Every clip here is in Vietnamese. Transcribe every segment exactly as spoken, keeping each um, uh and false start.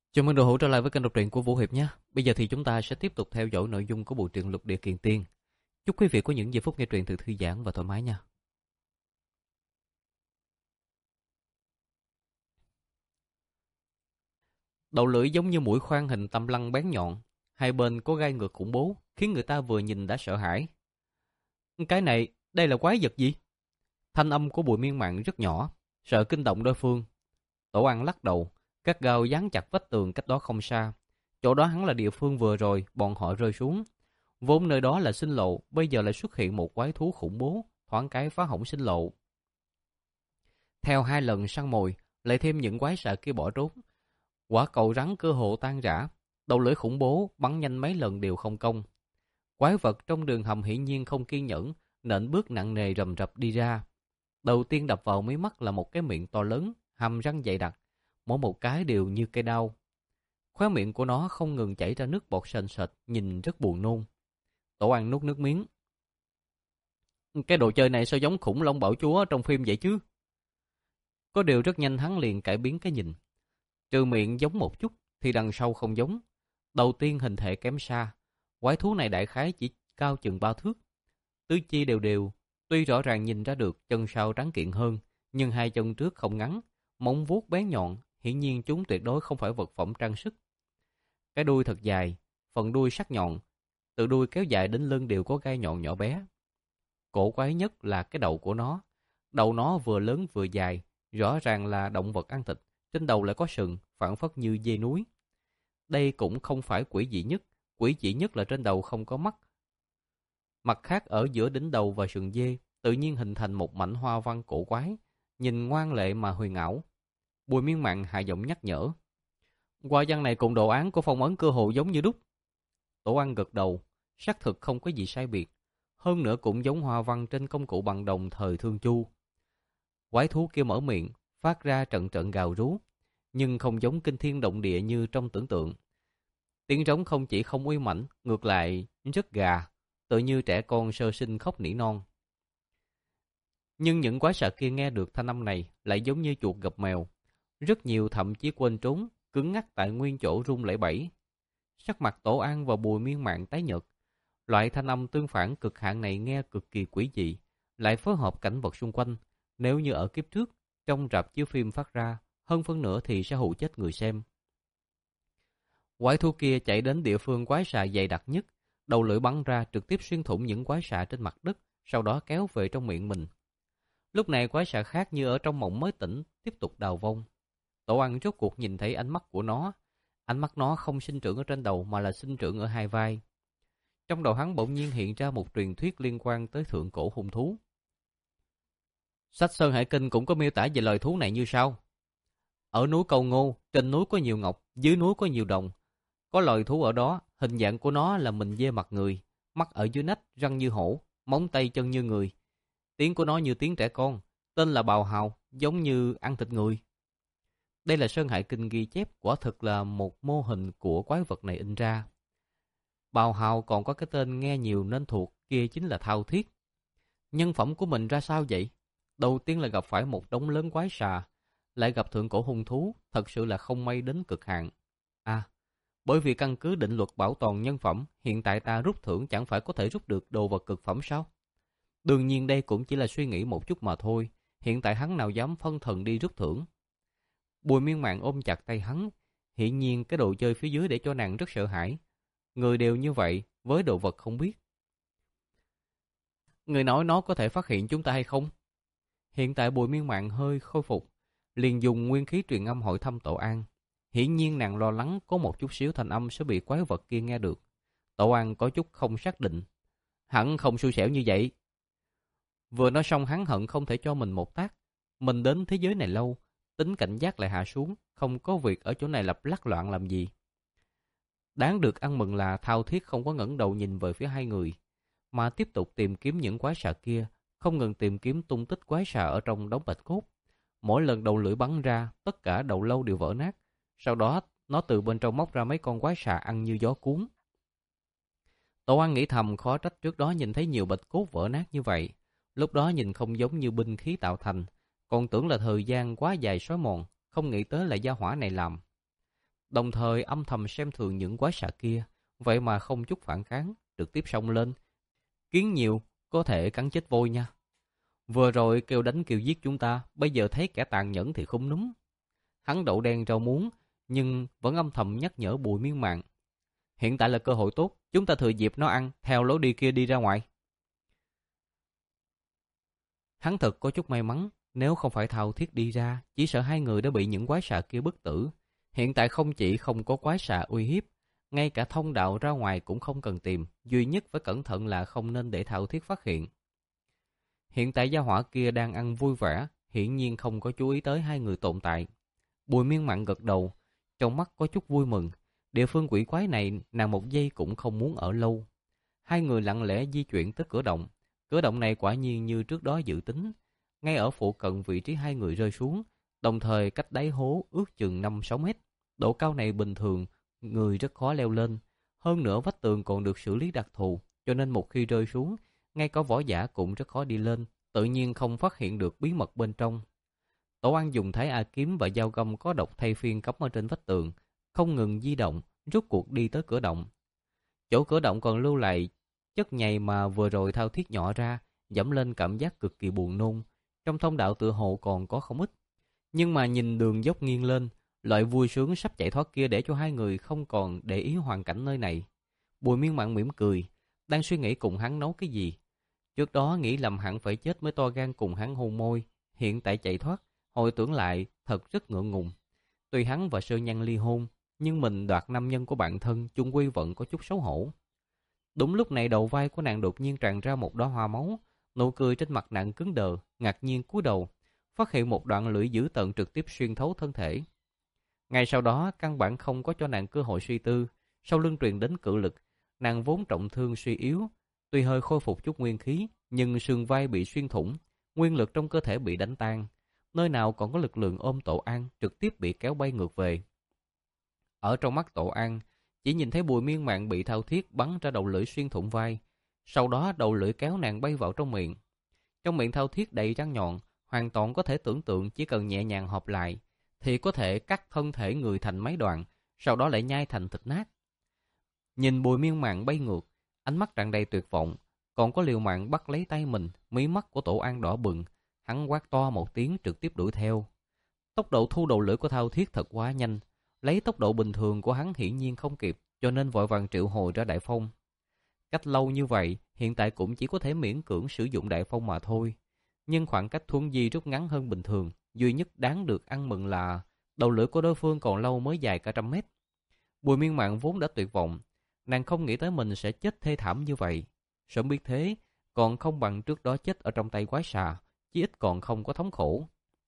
Chào mừng đồ hữu trở lại với kênh đọc truyện của Vũ Hiệp nhé. Bây giờ thì chúng ta sẽ tiếp tục theo dõi nội dung của bộ truyện Lục Địa Kiền Tiên. Chúc quý vị có những giây phút nghe truyện thật thư giãn và thoải mái nha. Đầu lưỡi giống như mũi khoan hình tâm lăng bén nhọn, hai bên có gai ngược khủng bố, khiến người ta vừa nhìn đã sợ hãi. Cái này, đây là quái vật gì? Thanh âm của Bùi Miên Mạn rất nhỏ, sợ kinh động đối phương. Tổ An lắc đầu, gắt gao dán chặt vách tường cách đó không xa. Chỗ đó hắn là địa phương vừa rồi bọn họ rơi xuống. Vốn nơi đó là sinh lộ, bây giờ lại xuất hiện một quái thú khủng bố, thoáng cái phá hỏng sinh lộ. Theo hai lần săn mồi, lại thêm những quái xà kia bỏ trốn. Quả cầu rắn cơ hồ tan rã, đầu lưỡi khủng bố bắn nhanh mấy lần đều không công. Quái vật trong đường hầm hiển nhiên không kiên nhẫn, nện bước nặng nề rầm rập đi ra. Đầu tiên đập vào mí mắt là một cái miệng to lớn, hàm răng dày đặc, mỗi một cái đều như cây đao. Khóe miệng của nó không ngừng chảy ra nước bọt sền sệt, nhìn rất buồn nôn. Tổ An nuốt nước miếng. Cái đồ chơi này sao giống khủng long bảo chúa trong phim vậy chứ? Có điều rất nhanh hắn liền cải biến cái nhìn. Trừ miệng giống một chút thì đằng sau không giống. Đầu tiên hình thể kém xa, quái thú này đại khái chỉ cao chừng ba thước. Tứ chi đều đều, tuy rõ ràng nhìn ra được chân sau trắng kiện hơn, nhưng hai chân trước không ngắn, móng vuốt bén nhọn, hiển nhiên chúng tuyệt đối không phải vật phẩm trang sức. Cái đuôi thật dài, phần đuôi sắc nhọn, từ đuôi kéo dài đến lưng đều có gai nhọn nhỏ bé. Cổ quái nhất là cái đầu của nó. Đầu nó vừa lớn vừa dài, rõ ràng là động vật ăn thịt, trên đầu lại có sừng, phảng phất như dê núi. Đây cũng không phải quỷ dị nhất, quỷ dị nhất là trên đầu không có mắt. Mặt khác ở giữa đỉnh đầu và sừng dê, tự nhiên hình thành một mảnh hoa văn cổ quái, nhìn ngoan lệ mà huyền ảo. Bùi Miên Mạn hạ giọng nhắc nhở. Hoa văn này cùng đồ án của phong ấn cơ hồ giống như đúc. Tổ Ăn gật đầu, xác thực không có gì sai biệt. Hơn nữa cũng giống hoa văn trên công cụ bằng đồng thời Thương Chu. Quái thú kia mở miệng, phát ra trận trận gào rú, nhưng không giống kinh thiên động địa như trong tưởng tượng. Tiếng trống không chỉ không uy mãnh, ngược lại rất gà, tự như trẻ con sơ sinh khóc nỉ non. Nhưng những quái xà kia nghe được thanh âm này lại giống như chuột gặp mèo. Rất nhiều thậm chí quên trốn, cứng ngắc tại nguyên chỗ run lẩy bẩy. Sắc mặt Tổ An và Bùi Miên Mạn tái nhợt. Loại thanh âm tương phản cực hạn này nghe cực kỳ quỷ dị, lại phối hợp cảnh vật xung quanh. Nếu như ở kiếp trước, trong rạp chiếu phim phát ra, hơn phân nửa thì sẽ hù chết người xem. Quái thú kia chạy đến địa phương quái xà dày đặc nhất, đầu lưỡi bắn ra trực tiếp xuyên thủng những quái xà trên mặt đất, sau đó kéo về trong miệng mình. Lúc này quái xà khác như ở trong mộng mới tỉnh, tiếp tục đào vong. Tổ Ăn rốt cuộc nhìn thấy ánh mắt của nó. Ánh mắt nó không sinh trưởng ở trên đầu mà là sinh trưởng ở hai vai. Trong đầu hắn bỗng nhiên hiện ra một truyền thuyết liên quan tới thượng cổ hung thú. Sách Sơn Hải Kinh cũng có miêu tả về loài thú này như sau. Ở núi Cầu Ngô, trên núi có nhiều ngọc, dưới núi có nhiều đồng. Có loài thú ở đó, hình dạng của nó là mình dê mặt người, mắt ở dưới nách, răng như hổ, móng tay chân như người. Tiếng của nó như tiếng trẻ con, tên là bào hào, giống như ăn thịt người. Đây là Sơn Hải Kinh ghi chép, quả thực là một mô hình của quái vật này in ra. Bào hào còn có cái tên nghe nhiều nên thuộc, kia chính là Thao Thiết. Nhân phẩm của mình ra sao vậy? Đầu tiên là gặp phải một đống lớn quái xà, lại gặp thượng cổ hung thú, thật sự là không may đến cực hạn. À, bởi vì căn cứ định luật bảo toàn nhân phẩm, hiện tại ta rút thưởng chẳng phải có thể rút được đồ vật cực phẩm sao? Đương nhiên đây cũng chỉ là suy nghĩ một chút mà thôi, hiện tại hắn nào dám phân thần đi rút thưởng. Bùi Miên Mạn ôm chặt tay hắn, hiển nhiên cái đồ chơi phía dưới để cho nàng rất sợ hãi. Người đều như vậy, với đồ vật không biết. Người nói nó có thể phát hiện chúng ta hay không? Hiện tại Bùi Miên Mạn hơi khôi phục, liền dùng nguyên khí truyền âm hỏi thăm Tổ An. Hiển nhiên nàng lo lắng có một chút xíu thanh âm sẽ bị quái vật kia nghe được. Tổ An có chút không xác định. Hẳn không xui xẻo như vậy. Vừa nói xong hắn hận không thể cho mình một tác. Mình đến thế giới này lâu, tính cảnh giác lại hạ xuống, không có việc ở chỗ này lập lắc loạn làm gì. Đáng được ăn mừng là Thao Thiết không có ngẩng đầu nhìn về phía hai người, mà tiếp tục tìm kiếm những quái xà kia, không ngừng tìm kiếm tung tích quái xà ở trong đống bạch cốt. Mỗi lần đầu lưỡi bắn ra, tất cả đầu lâu đều vỡ nát. Sau đó, nó từ bên trong móc ra mấy con quái xà ăn như gió cuốn. Tổ An nghĩ thầm khó trách trước đó nhìn thấy nhiều bạch cốt vỡ nát như vậy. Lúc đó nhìn không giống như binh khí tạo thành, còn tưởng là thời gian quá dài xói mòn, không nghĩ tới là gia hỏa này làm. đồng thời âm thầm xem thường những quái xà kia, vậy mà không chút phản kháng, trực tiếp xông lên. Kiến nhiều, có thể cắn chết voi nha. Vừa rồi kêu đánh kêu giết chúng ta, bây giờ thấy kẻ tàn nhẫn thì không núm. Hắn đậu đen rau muống, nhưng vẫn âm thầm nhắc nhở Bùi Miên Mạn. Hiện tại là cơ hội tốt, chúng ta thừa dịp nó ăn, theo lối đi kia đi ra ngoài. Hắn thật có chút may mắn, nếu không phải Thao Thiết đi ra, chỉ sợ hai người đã bị những quái xà kia bức tử. Hiện tại không chỉ không có quái xà uy hiếp, ngay cả thông đạo ra ngoài cũng không cần tìm, duy nhất phải cẩn thận là không nên để Thao Thiết phát hiện. Hiện tại gia hỏa kia đang ăn vui vẻ, hiển nhiên không có chú ý tới hai người tồn tại. Bùi Miên Mạn gật đầu, trong mắt có chút vui mừng. Địa phương quỷ quái này nàng một giây cũng không muốn ở lâu. Hai người lặng lẽ di chuyển tới cửa động. Cửa động này quả nhiên như trước đó dự tính, ngay ở phụ cận vị trí hai người rơi xuống, đồng thời cách đáy hố ước chừng năm sáu mét. Độ cao này bình thường, người rất khó leo lên. Hơn nữa vách tường còn được xử lý đặc thù, cho nên một khi rơi xuống, ngay cả võ giả cũng rất khó đi lên, tự nhiên không phát hiện được bí mật bên trong. Tổ An dùng Thái A kiếm và dao găm có độc thay phiên cắm ở trên vách tường, không ngừng di động, rốt cuộc đi tới cửa động. Chỗ cửa động còn lưu lại chất nhầy mà vừa rồi Thao Thiết nhỏ ra, dẫm lên cảm giác cực kỳ buồn nôn. Trong thông đạo tựa hồ còn có không ít. Nhưng mà nhìn đường dốc nghiêng lên, loại vui sướng sắp chạy thoát kia để cho hai người không còn để ý hoàn cảnh nơi này. Bùi Miên Mạn mỉm cười, đang suy nghĩ cùng hắn nấu cái gì. Trước đó nghĩ lầm hẳn phải chết mới to gan cùng hắn hôn môi, hiện tại chạy thoát, hồi tưởng lại thật rất ngượng ngùng. Tuy hắn và Sơ Nhan ly hôn, nhưng mình đoạt nam nhân của bạn thân chung quy vẫn có chút xấu hổ. Đúng lúc này đầu vai của nàng đột nhiên tràn ra một đóa hoa máu, nụ cười trên mặt nàng cứng đờ, ngạc nhiên cúi đầu, phát hiện một đoạn lưỡi dữ tợn trực tiếp xuyên thấu thân thể. Ngay sau đó căn bản không có cho nàng cơ hội suy tư, sau lưng truyền đến cự lực, nàng vốn trọng thương suy yếu, tuy hơi khôi phục chút nguyên khí, nhưng sườn vai bị xuyên thủng, nguyên lực trong cơ thể bị đánh tan, nơi nào còn có lực lượng ôm Tổ An, trực tiếp bị kéo bay ngược về. Ở trong mắt Tổ An, chỉ nhìn thấy Bùi Miên Mạn bị Thao Thiết bắn ra đầu lưỡi xuyên thủng vai, sau đó đầu lưỡi kéo nàng bay vào trong miệng. Trong miệng Thao Thiết đầy răng nhọn, hoàn toàn có thể tưởng tượng chỉ cần nhẹ nhàng hợp lại thì có thể cắt thân thể người thành mấy đoạn, sau đó lại nhai thành thịt nát. Nhìn Bùi Miên Mạn bay ngược, ánh mắt tràn đầy tuyệt vọng, còn có liều mạng bắt lấy tay mình, mí mắt của Tổ An đỏ bừng, hắn quát to một tiếng trực tiếp đuổi theo. Tốc độ thu đầu lưỡi của Thao Thiết thật quá nhanh, lấy tốc độ bình thường của hắn hiển nhiên không kịp, cho nên vội vàng triệu hồi ra Đại Phong. Cách lâu như vậy, hiện tại cũng chỉ có thể miễn cưỡng sử dụng Đại Phong mà thôi. Nhưng khoảng cách thuấn di rút ngắn hơn bình thường, duy nhất đáng được ăn mừng là đầu lưỡi của đối phương còn lâu mới dài cả trăm mét. Bùi Miên Mạn vốn đã tuyệt vọng, nàng không nghĩ tới mình sẽ chết thê thảm như vậy. Sớm biết thế, còn không bằng trước đó chết ở trong tay quái xà, chí ít còn không có thống khổ.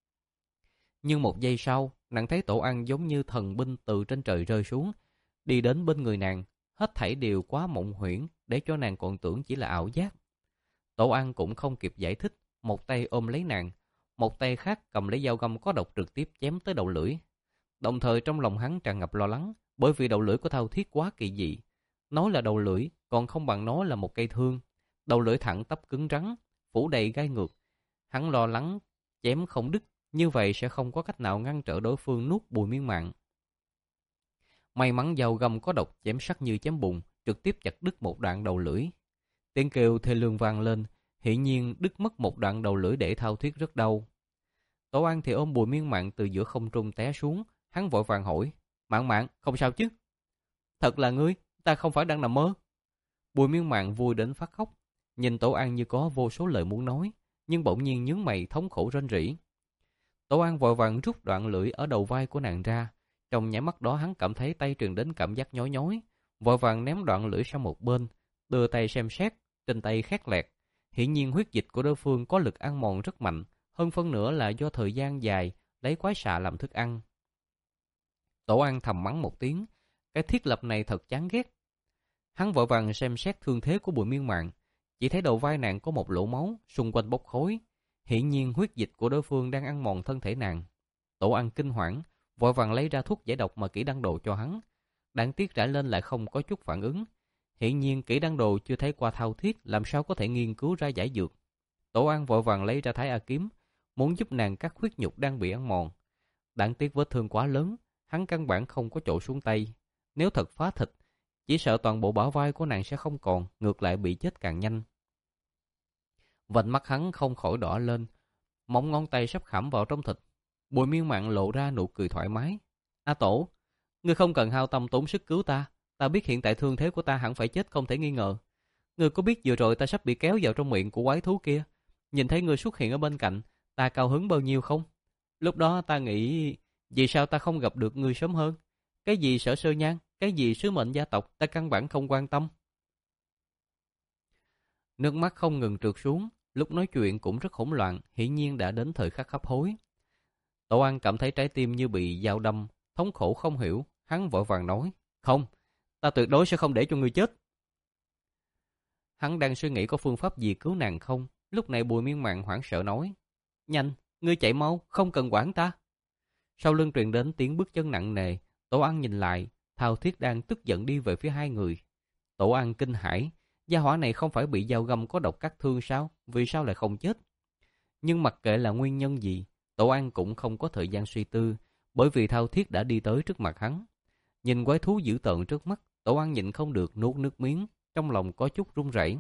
Nhưng một giây sau, nàng thấy Tổ An giống như thần binh từ trên trời rơi xuống, đi đến bên người nàng, hết thảy đều quá mộng huyễn để cho nàng còn tưởng chỉ là ảo giác. Tổ An cũng không kịp giải thích, một tay ôm lấy nàng, một tay khác cầm lấy dao găm có độc trực tiếp chém tới đầu lưỡi. Đồng thời trong lòng hắn tràn ngập lo lắng, bởi vì đầu lưỡi của Thao Thiết quá kỳ dị. Nói là đầu lưỡi, còn không bằng nói là một cây thương. Đầu lưỡi thẳng tắp cứng rắn, phủ đầy gai ngược. Hắn lo lắng chém không đứt, như vậy sẽ không có cách nào ngăn trở đối phương nuốt Bùi Miên Mạn. May mắn dao găm có độc chém sắc như chém bùn, trực tiếp chặt đứt một đoạn đầu lưỡi. Tiếng kêu thê lương vang lên, hiển nhiên đứt mất một đoạn đầu lưỡi để Thao Thiết rất đau. Tổ An thì ôm Bùi Miên Mạn từ giữa không trung té xuống, hắn vội vàng hỏi: "Mạn Mạn, không sao chứ?" "Thật là ngươi, ta không phải đang nằm mơ." Bùi Miên Mạn vui đến phát khóc, nhìn Tổ An như có vô số lời muốn nói, nhưng bỗng nhiên nhướng mày thống khổ rên rỉ. Tổ An vội vàng rút đoạn lưỡi ở đầu vai của nàng ra, trong nháy mắt đó hắn cảm thấy tay truyền đến cảm giác nhói nhói, vội vàng ném đoạn lưỡi sang một bên, đưa tay xem xét, trên tay khét lẹt. Hiển nhiên huyết dịch của đối phương có lực ăn mòn rất mạnh, hơn phân nửa là do thời gian dài lấy quái xà làm thức ăn. Tổ An thầm mắng một tiếng, cái thiết lập này thật chán ghét. Hắn vội vàng xem xét thương thế của Bùi Miên Mạn, chỉ thấy đầu vai nàng có một lỗ máu, xung quanh bốc khói. Hiển nhiên huyết dịch của đối phương đang ăn mòn thân thể nàng. Tổ An kinh hoảng, vội vàng lấy ra thuốc giải độc mà kỹ đăng đồ cho hắn. Đáng tiếc rải lên lại không có chút phản ứng. Hiển nhiên kỹ đăng đồ chưa thấy qua Thao Thiết, làm sao có thể nghiên cứu ra giải dược. Tổ An vội vàng lấy ra Thái A kiếm, muốn giúp nàng cắt huyết nhục đang bị ăn mòn. Đáng tiếc vết thương quá lớn, hắn căn bản không có chỗ xuống tay. Nếu thật phá thịt, chỉ sợ toàn bộ bả vai của nàng sẽ không còn, ngược lại bị chết càng nhanh. Vành mắt hắn không khỏi đỏ lên, móng ngón tay sắp khảm vào trong thịt. Bùi Miên Mạn lộ ra nụ cười thoải mái. A Tổ, ngươi không cần hao tâm tốn sức cứu ta. Ta biết hiện tại thương thế của ta hẳn phải chết không thể nghi ngờ. Ngươi có biết vừa rồi ta sắp bị kéo vào trong miệng của quái thú kia? Nhìn thấy ngươi xuất hiện ở bên cạnh, ta cao hứng bao nhiêu không? Lúc đó ta nghĩ, vì sao ta không gặp được ngươi sớm hơn? Cái gì Sở Sơ Nhan, cái gì sứ mệnh gia tộc, ta căn bản không quan tâm. Nước mắt không ngừng trượt xuống, lúc nói chuyện cũng rất hỗn loạn, hiển nhiên đã đến thời khắc hấp hối. Tổ An cảm thấy trái tim như bị dao đâm, thống khổ không hiểu, hắn vội vàng nói, không, ta tuyệt đối sẽ không để cho ngươi chết. Hắn đang suy nghĩ có phương pháp gì cứu nàng không, lúc này Bùi Miên Mạn hoảng sợ nói, nhanh, ngươi chạy mau, không cần quản ta. Sau lưng truyền đến tiếng bước chân nặng nề, Tổ An nhìn lại, Thao Thiết đang tức giận đi về phía hai người. Tổ An kinh hãi, gia hỏa này không phải bị dao găm có độc cắt thương sao, vì sao lại không chết? Nhưng mặc kệ là nguyên nhân gì, Tổ An cũng không có thời gian suy tư, bởi vì Thao Thiết đã đi tới trước mặt hắn. Nhìn quái thú dữ tợn trước mắt, Tổ An nhịn không được nuốt nước miếng, trong lòng có chút run rẩy.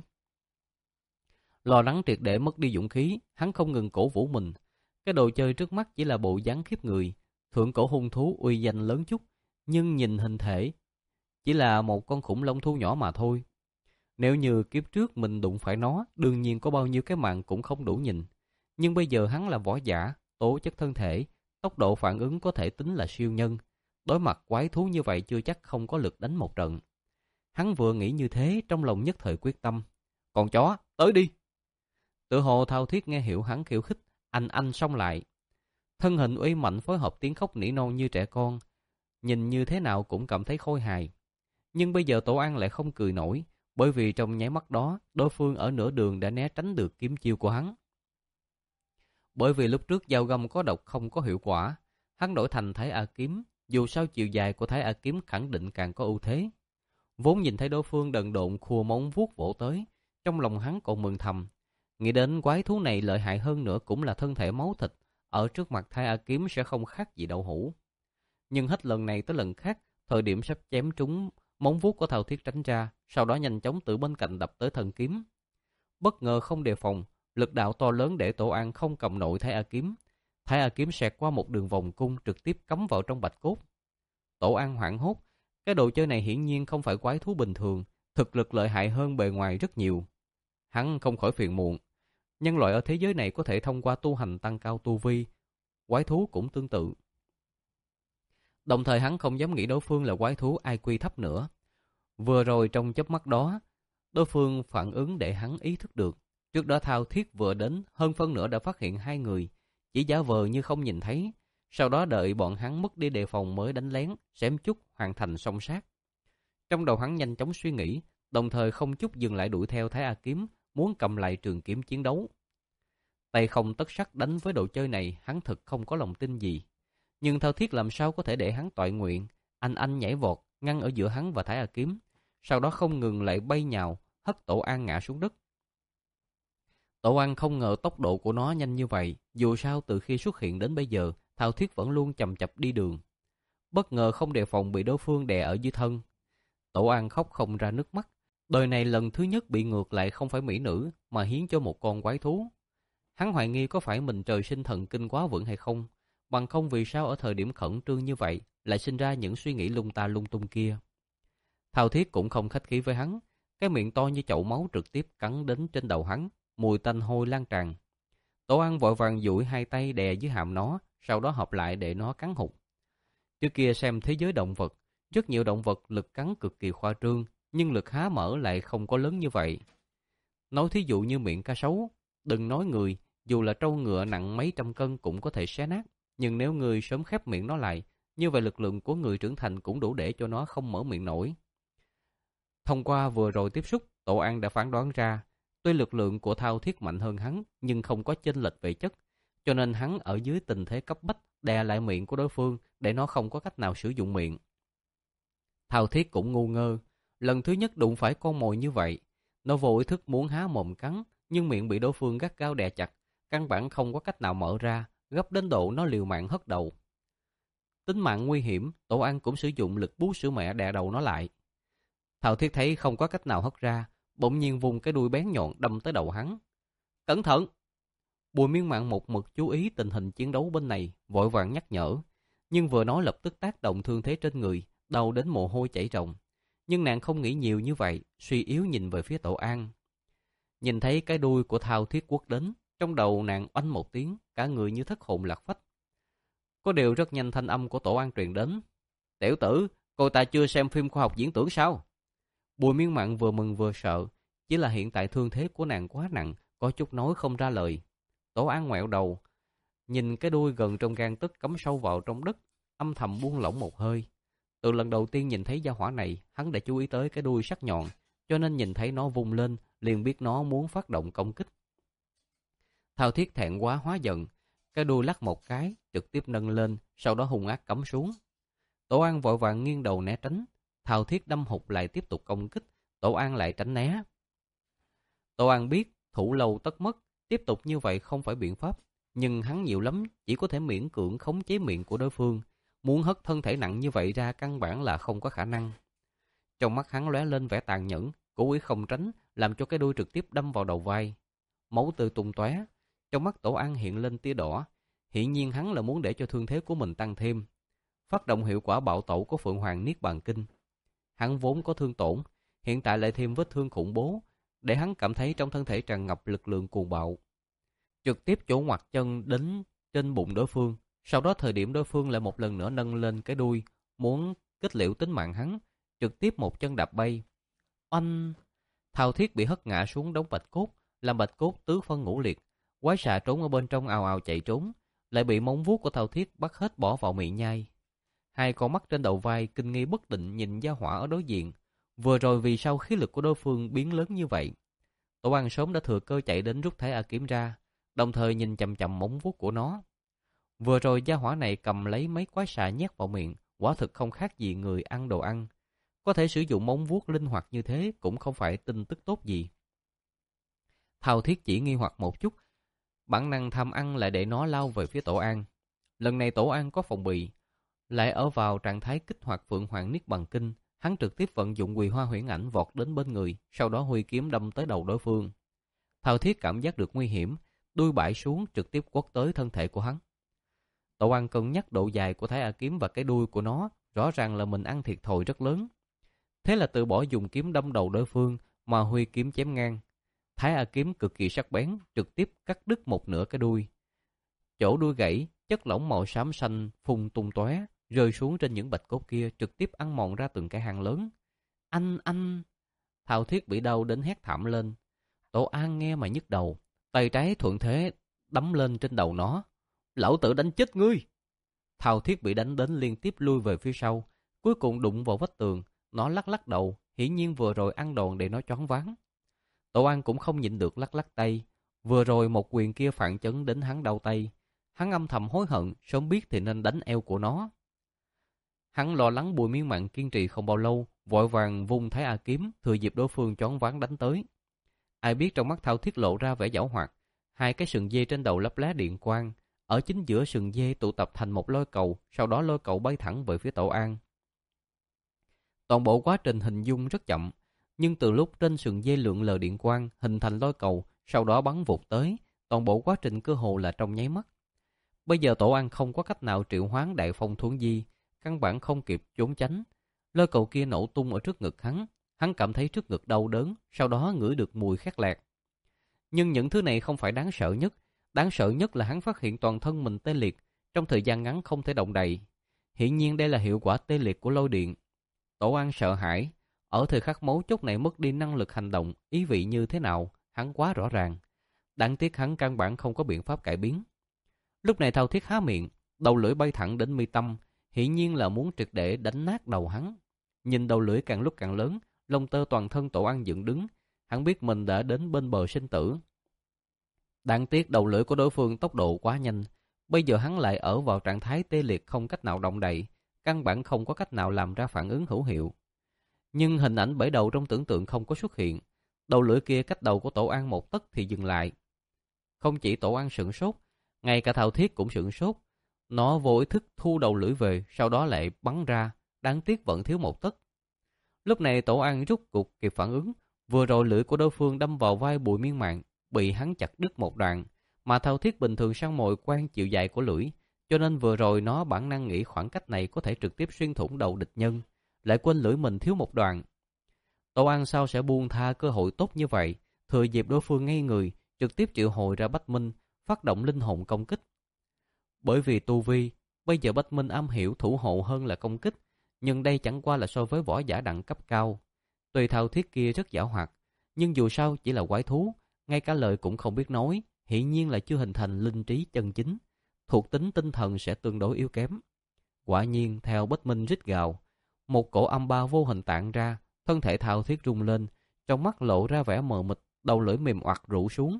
Lo lắng triệt để mất đi dũng khí, hắn không ngừng cổ vũ mình. Cái đồ chơi trước mắt chỉ là bộ dáng khiếp người, thượng cổ hung thú uy danh lớn chút, nhưng nhìn hình thể chỉ là một con khủng long thú nhỏ mà thôi. Nếu như kiếp trước mình đụng phải nó, đương nhiên có bao nhiêu cái mạng cũng không đủ nhìn. Nhưng bây giờ hắn là võ giả, tố chất thân thể, tốc độ phản ứng có thể tính là siêu nhân. Đối mặt quái thú như vậy chưa chắc không có lực đánh một trận. Hắn vừa nghĩ như thế, trong lòng nhất thời quyết tâm. Con chó, tới đi! Tự hồ Thao Thiết nghe hiểu hắn khiêu khích, anh anh xông lại. Thân hình uy mạnh phối hợp tiếng khóc nỉ non như trẻ con, nhìn như thế nào cũng cảm thấy khôi hài. Nhưng bây giờ Tổ An lại không cười nổi, bởi vì trong nháy mắt đó, đối phương ở nửa đường đã né tránh được kiếm chiêu của hắn. Bởi vì lúc trước dao găm có độc không có hiệu quả, hắn đổi thành Thái A Kiếm, dù sao chiều dài của Thái A Kiếm khẳng định càng có ưu thế. Vốn nhìn thấy đối phương đần độn khua móng vuốt vỗ tới, trong lòng hắn còn mừng thầm. Nghĩ đến quái thú này lợi hại hơn nữa cũng là thân thể máu thịt, ở trước mặt Thái A Kiếm sẽ không khác gì đậu hũ. Nhưng hết lần này tới lần khác, thời điểm sắp chém trúng, móng vuốt của Thao Thiết tránh ra, sau đó nhanh chóng từ bên cạnh đập tới thân kiếm. Bất ngờ không đề phòng, lực đạo to lớn để Tổ An không cầm nổi Thái A Kiếm. Thái A Kiếm xẹt qua một đường vòng cung trực tiếp cắm vào trong bạch cốt. Tổ An hoảng hốt, cái đồ chơi này hiển nhiên không phải quái thú bình thường, thực lực lợi hại hơn bề ngoài rất nhiều. Hắn không khỏi phiền muộn. Nhân loại ở thế giới này có thể thông qua tu hành tăng cao tu vi, quái thú cũng tương tự. Đồng thời hắn không dám nghĩ đối phương là quái thú i kiu thấp nữa. Vừa rồi trong chớp mắt đó, đối phương phản ứng để hắn ý thức được. Trước đó Thao Thiết vừa đến, hơn phân nửa đã phát hiện hai người, chỉ giả vờ như không nhìn thấy. Sau đó đợi bọn hắn mất đi đề phòng mới đánh lén, xém chút hoàn thành song sát. Trong đầu hắn nhanh chóng suy nghĩ, đồng thời không chút dừng lại đuổi theo Thái A Kiếm, muốn cầm lại trường kiếm chiến đấu. Tay không tất sắt đánh với đồ chơi này, hắn thực không có lòng tin gì. Nhưng Thao Thiết làm sao có thể để hắn toại nguyện. Anh anh nhảy vọt, ngăn ở giữa hắn và Thái A Kiếm, sau đó không ngừng lại bay nhào, hất Tổ An ngã xuống đất. Tổ An không ngờ tốc độ của nó nhanh như vậy, dù sao từ khi xuất hiện đến bây giờ, Thao Thiết vẫn luôn chầm chập đi đường. Bất ngờ không đề phòng bị đối phương đè ở dưới thân. Tổ An khóc không ra nước mắt. Đời này lần thứ nhất bị ngược lại không phải mỹ nữ, mà hiến cho một con quái thú. Hắn hoài nghi có phải mình trời sinh thần kinh quá vững hay không, bằng không vì sao ở thời điểm khẩn trương như vậy lại sinh ra những suy nghĩ lung ta lung tung kia. Thao Thiết cũng không khách khí với hắn, cái miệng to như chậu máu trực tiếp cắn đến trên đầu hắn, mùi tanh hôi lan tràn. Tổ An vội vàng duỗi hai tay đè dưới hàm nó, sau đó hợp lại để nó cắn hụt. Trước kia xem thế giới động vật, rất nhiều động vật lực cắn cực kỳ khoa trương, nhưng lực há mở lại không có lớn như vậy. Nói thí dụ như miệng cá sấu, đừng nói người, dù là trâu ngựa nặng mấy trăm cân cũng có thể xé nát, nhưng nếu người sớm khép miệng nó lại, như vậy lực lượng của người trưởng thành cũng đủ để cho nó không mở miệng nổi. Thông qua vừa rồi tiếp xúc, Tổ An đã phán đoán ra, tuy lực lượng của Thao Thiết mạnh hơn hắn, nhưng không có chênh lệch về chất, cho nên hắn ở dưới tình thế cấp bách đè lại miệng của đối phương để nó không có cách nào sử dụng miệng. Thao Thiết cũng ngu ngơ, lần thứ nhất đụng phải con mồi như vậy, nó vô ý thức muốn há mồm cắn, nhưng miệng bị đối phương gắt gao đè chặt, căn bản không có cách nào mở ra, gấp đến độ nó liều mạng hất đầu. tính mạng nguy hiểm, Tổ An cũng sử dụng lực bú sữa mẹ đè đầu nó lại. Thao Thiết thấy không có cách nào hất ra, bỗng nhiên vùng cái đuôi bén nhọn đâm tới đầu hắn. Cẩn thận! Bùi Miên Mạn một mực chú ý tình hình chiến đấu bên này, vội vàng nhắc nhở. Nhưng vừa nói lập tức tác động thương thế trên người, đau đến mồ hôi chảy ròng. Nhưng nàng không nghĩ nhiều như vậy, suy yếu nhìn về phía Tổ An. Nhìn thấy cái đuôi của Thao Thiết quất đến, trong đầu nàng oanh một tiếng, cả người như thất hồn lạc phách. Có điều rất nhanh thanh âm của Tổ An truyền đến. Tiểu tử, cô ta chưa xem phim khoa học diễn tưởng sao? Bùi Miên Mạn vừa mừng vừa sợ, chỉ là hiện tại thương thế của nàng quá nặng, có chút nói không ra lời. Tổ An ngoẹo đầu, nhìn cái đuôi gần trong gang tấc cắm sâu vào trong đất, âm thầm buông lỏng một hơi. Từ lần đầu tiên nhìn thấy gia hỏa này, hắn đã chú ý tới cái đuôi sắc nhọn, cho nên nhìn thấy nó vung lên, liền biết nó muốn phát động công kích. Thao Thiết thẹn quá hóa giận, cái đuôi lắc một cái, trực tiếp nâng lên, sau đó hung ác cắm xuống. Tổ An vội vàng nghiêng đầu né tránh, Thao Thiết đâm hụt lại tiếp tục công kích, Tổ An lại tránh né. Tổ An biết thủ lâu tất mất, tiếp tục như vậy không phải biện pháp, nhưng hắn nhiều lắm chỉ có thể miễn cưỡng khống chế miệng của đối phương, muốn hất thân thể nặng như vậy ra căn bản là không có khả năng. Trong mắt hắn lóe lên vẻ tàn nhẫn, cố ý không tránh, làm cho cái đuôi trực tiếp đâm vào đầu vai. Máu tươi tung tóe, trong mắt Tổ An hiện lên tia đỏ, hiển nhiên hắn là muốn để cho thương thế của mình tăng thêm, phát động hiệu quả bạo tẩu của Phượng Hoàng Niết Bàn Kinh. Hắn vốn có thương tổn, hiện tại lại thêm vết thương khủng bố, để hắn cảm thấy trong thân thể tràn ngập lực lượng cuồng bạo. Trực tiếp chỗ ngoặt chân đến trên bụng đối phương, sau đó thời điểm đối phương lại một lần nữa nâng lên cái đuôi, muốn kết liễu tính mạng hắn, trực tiếp một chân đạp bay. Oanh! Thao Thiết bị hất ngã xuống đống bạch cốt, làm bạch cốt tứ phân ngũ liệt. Quái xà trốn ở bên trong ào ào chạy trốn, lại bị móng vuốt của Thao Thiết bắt hết bỏ vào miệng nhai. Hai con mắt trên đầu vai kinh nghi bất định nhìn gia hỏa ở đối diện. Vừa rồi vì sao khí lực của đối phương biến lớn như vậy? Tổ An sớm đã thừa cơ chạy đến rút Thái A kiếm ra, đồng thời nhìn chằm chằm móng vuốt của nó. Vừa rồi gia hỏa này cầm lấy mấy quái xà nhét vào miệng, quả thực không khác gì người ăn đồ ăn. Có thể sử dụng móng vuốt linh hoạt như thế cũng không phải tin tức tốt gì. Thao Thiết chỉ nghi hoặc một chút, bản năng tham ăn lại để nó lao về phía Tổ An. Lần này Tổ An có phòng bị, lại ở vào trạng thái kích hoạt Phượng Hoàng Niết Bàn Kinh, hắn trực tiếp vận dụng Quỳ Hoa Huyễn Ảnh vọt đến bên người, sau đó huy kiếm đâm tới đầu đối phương. Thao Thiết cảm giác được nguy hiểm, đuôi bãi xuống trực tiếp quất tới thân thể của hắn. Tổ An cân nhắc độ dài của Thái A kiếm và cái đuôi của nó, rõ ràng là mình ăn thiệt thòi rất lớn. Thế là từ bỏ dùng kiếm đâm đầu đối phương mà huy kiếm chém ngang. Thái A kiếm cực kỳ sắc bén, trực tiếp cắt đứt một nửa cái đuôi. Chỗ đuôi gãy, chất lỏng màu xám xanh phun tung tóe, rơi xuống trên những bạch cốt kia, trực tiếp ăn mòn ra từng cái hang lớn. Anh anh! Thao Thiết bị đau đến hét thảm lên. Tổ An nghe mà nhức đầu, tay trái thuận thế đấm lên trên đầu nó. Lão tử đánh chết ngươi! Thao Thiết bị đánh đến liên tiếp lui về phía sau, cuối cùng đụng vào vách tường. Nó lắc lắc đầu, hiển nhiên vừa rồi ăn đòn để nó choáng váng. Tổ An cũng không nhịn được lắc lắc tay. Vừa rồi một quyền kia phản chấn đến hắn đau tay. Hắn âm thầm hối hận, sớm biết thì nên đánh eo của nó. Hắn lo lắng Bùi Miên Mạn kiên trì không bao lâu, vội vàng vung Thái A kiếm, thừa dịp đối phương choáng váng đánh tới. Ai biết trong mắt Thao Thiết lộ ra vẻ giảo hoạt, hai cái sừng dê trên đầu lấp lóe điện quang, ở chính giữa sừng dê tụ tập thành một lôi cầu, sau đó lôi cầu bay thẳng về phía Tổ An. Toàn bộ quá trình hình dung rất chậm, nhưng từ lúc trên sừng dê lượn lờ điện quang hình thành lôi cầu, sau đó bắn vụt tới, toàn bộ quá trình cơ hồ là trong nháy mắt. Bây giờ Tổ An không có cách nào triệu hoán Đại Phong Thuấn Di, căn bản không kịp trốn tránh. Lôi cầu kia nổ tung ở trước ngực hắn, hắn cảm thấy trước ngực đau đớn, sau đó ngửi được mùi khét lẹt. Nhưng những thứ này không phải đáng sợ nhất, đáng sợ nhất là hắn phát hiện toàn thân mình tê liệt, trong thời gian ngắn không thể động đậy. Hiển nhiên đây là hiệu quả tê liệt của lôi điện. Tổ An sợ hãi, ở thời khắc mấu chốt này mất đi năng lực hành động, ý vị như thế nào, hắn quá rõ ràng. Đáng tiếc hắn căn bản không có biện pháp cải biến. Lúc này Thao Thiết há miệng, đầu lưỡi bay thẳng đến mi tâm, hiển nhiên là muốn triệt để đánh nát đầu hắn. Nhìn đầu lưỡi càng lúc càng lớn, lông tơ toàn thân Tổ An dựng đứng, hắn biết mình đã đến bên bờ sinh tử. Đáng tiếc đầu lưỡi của đối phương tốc độ quá nhanh, bây giờ hắn lại ở vào trạng thái tê liệt không cách nào động đậy, căn bản không có cách nào làm ra phản ứng hữu hiệu. Nhưng hình ảnh bể đầu trong tưởng tượng không có xuất hiện, đầu lưỡi kia cách đầu của Tổ An một tấc thì dừng lại. Không chỉ Tổ An sửng sốt, ngay cả Thao Thiết cũng sửng sốt, Nó vô ý thức thu đầu lưỡi về, sau đó lại bắn ra, đáng tiếc vẫn thiếu một tấc. Lúc này Tổ An rút cục kịp phản ứng, vừa rồi lưỡi của đối phương đâm vào vai Bùi Miên Mạn, bị hắn chặt đứt một đoạn, mà Thao Thiết bình thường săn mồi quan chiều dài của lưỡi, cho nên vừa rồi nó bản năng nghĩ khoảng cách này có thể trực tiếp xuyên thủng đầu địch nhân, lại quên lưỡi mình thiếu một đoạn. Tổ An sao sẽ buông tha cơ hội tốt như vậy, thừa dịp đối phương ngây người, trực tiếp triệu hồi ra Bách Minh, phát động linh hồn công kích. Bởi vì tu vi, bây giờ Bách Minh am hiểu thủ hộ hơn là công kích, nhưng đây chẳng qua là so với võ giả đẳng cấp cao. Tuy Thao Thiết kia rất giảo hoạt, nhưng dù sao chỉ là quái thú, ngay cả lời cũng không biết nói, hiển nhiên là chưa hình thành linh trí chân chính, thuộc tính tinh thần sẽ tương đối yếu kém. Quả nhiên, theo Bách Minh rít gào, một cổ âm ba vô hình tản ra, thân thể Thao Thiết rung lên, trong mắt lộ ra vẻ mờ mịt, đầu lưỡi mềm oặt rũ xuống.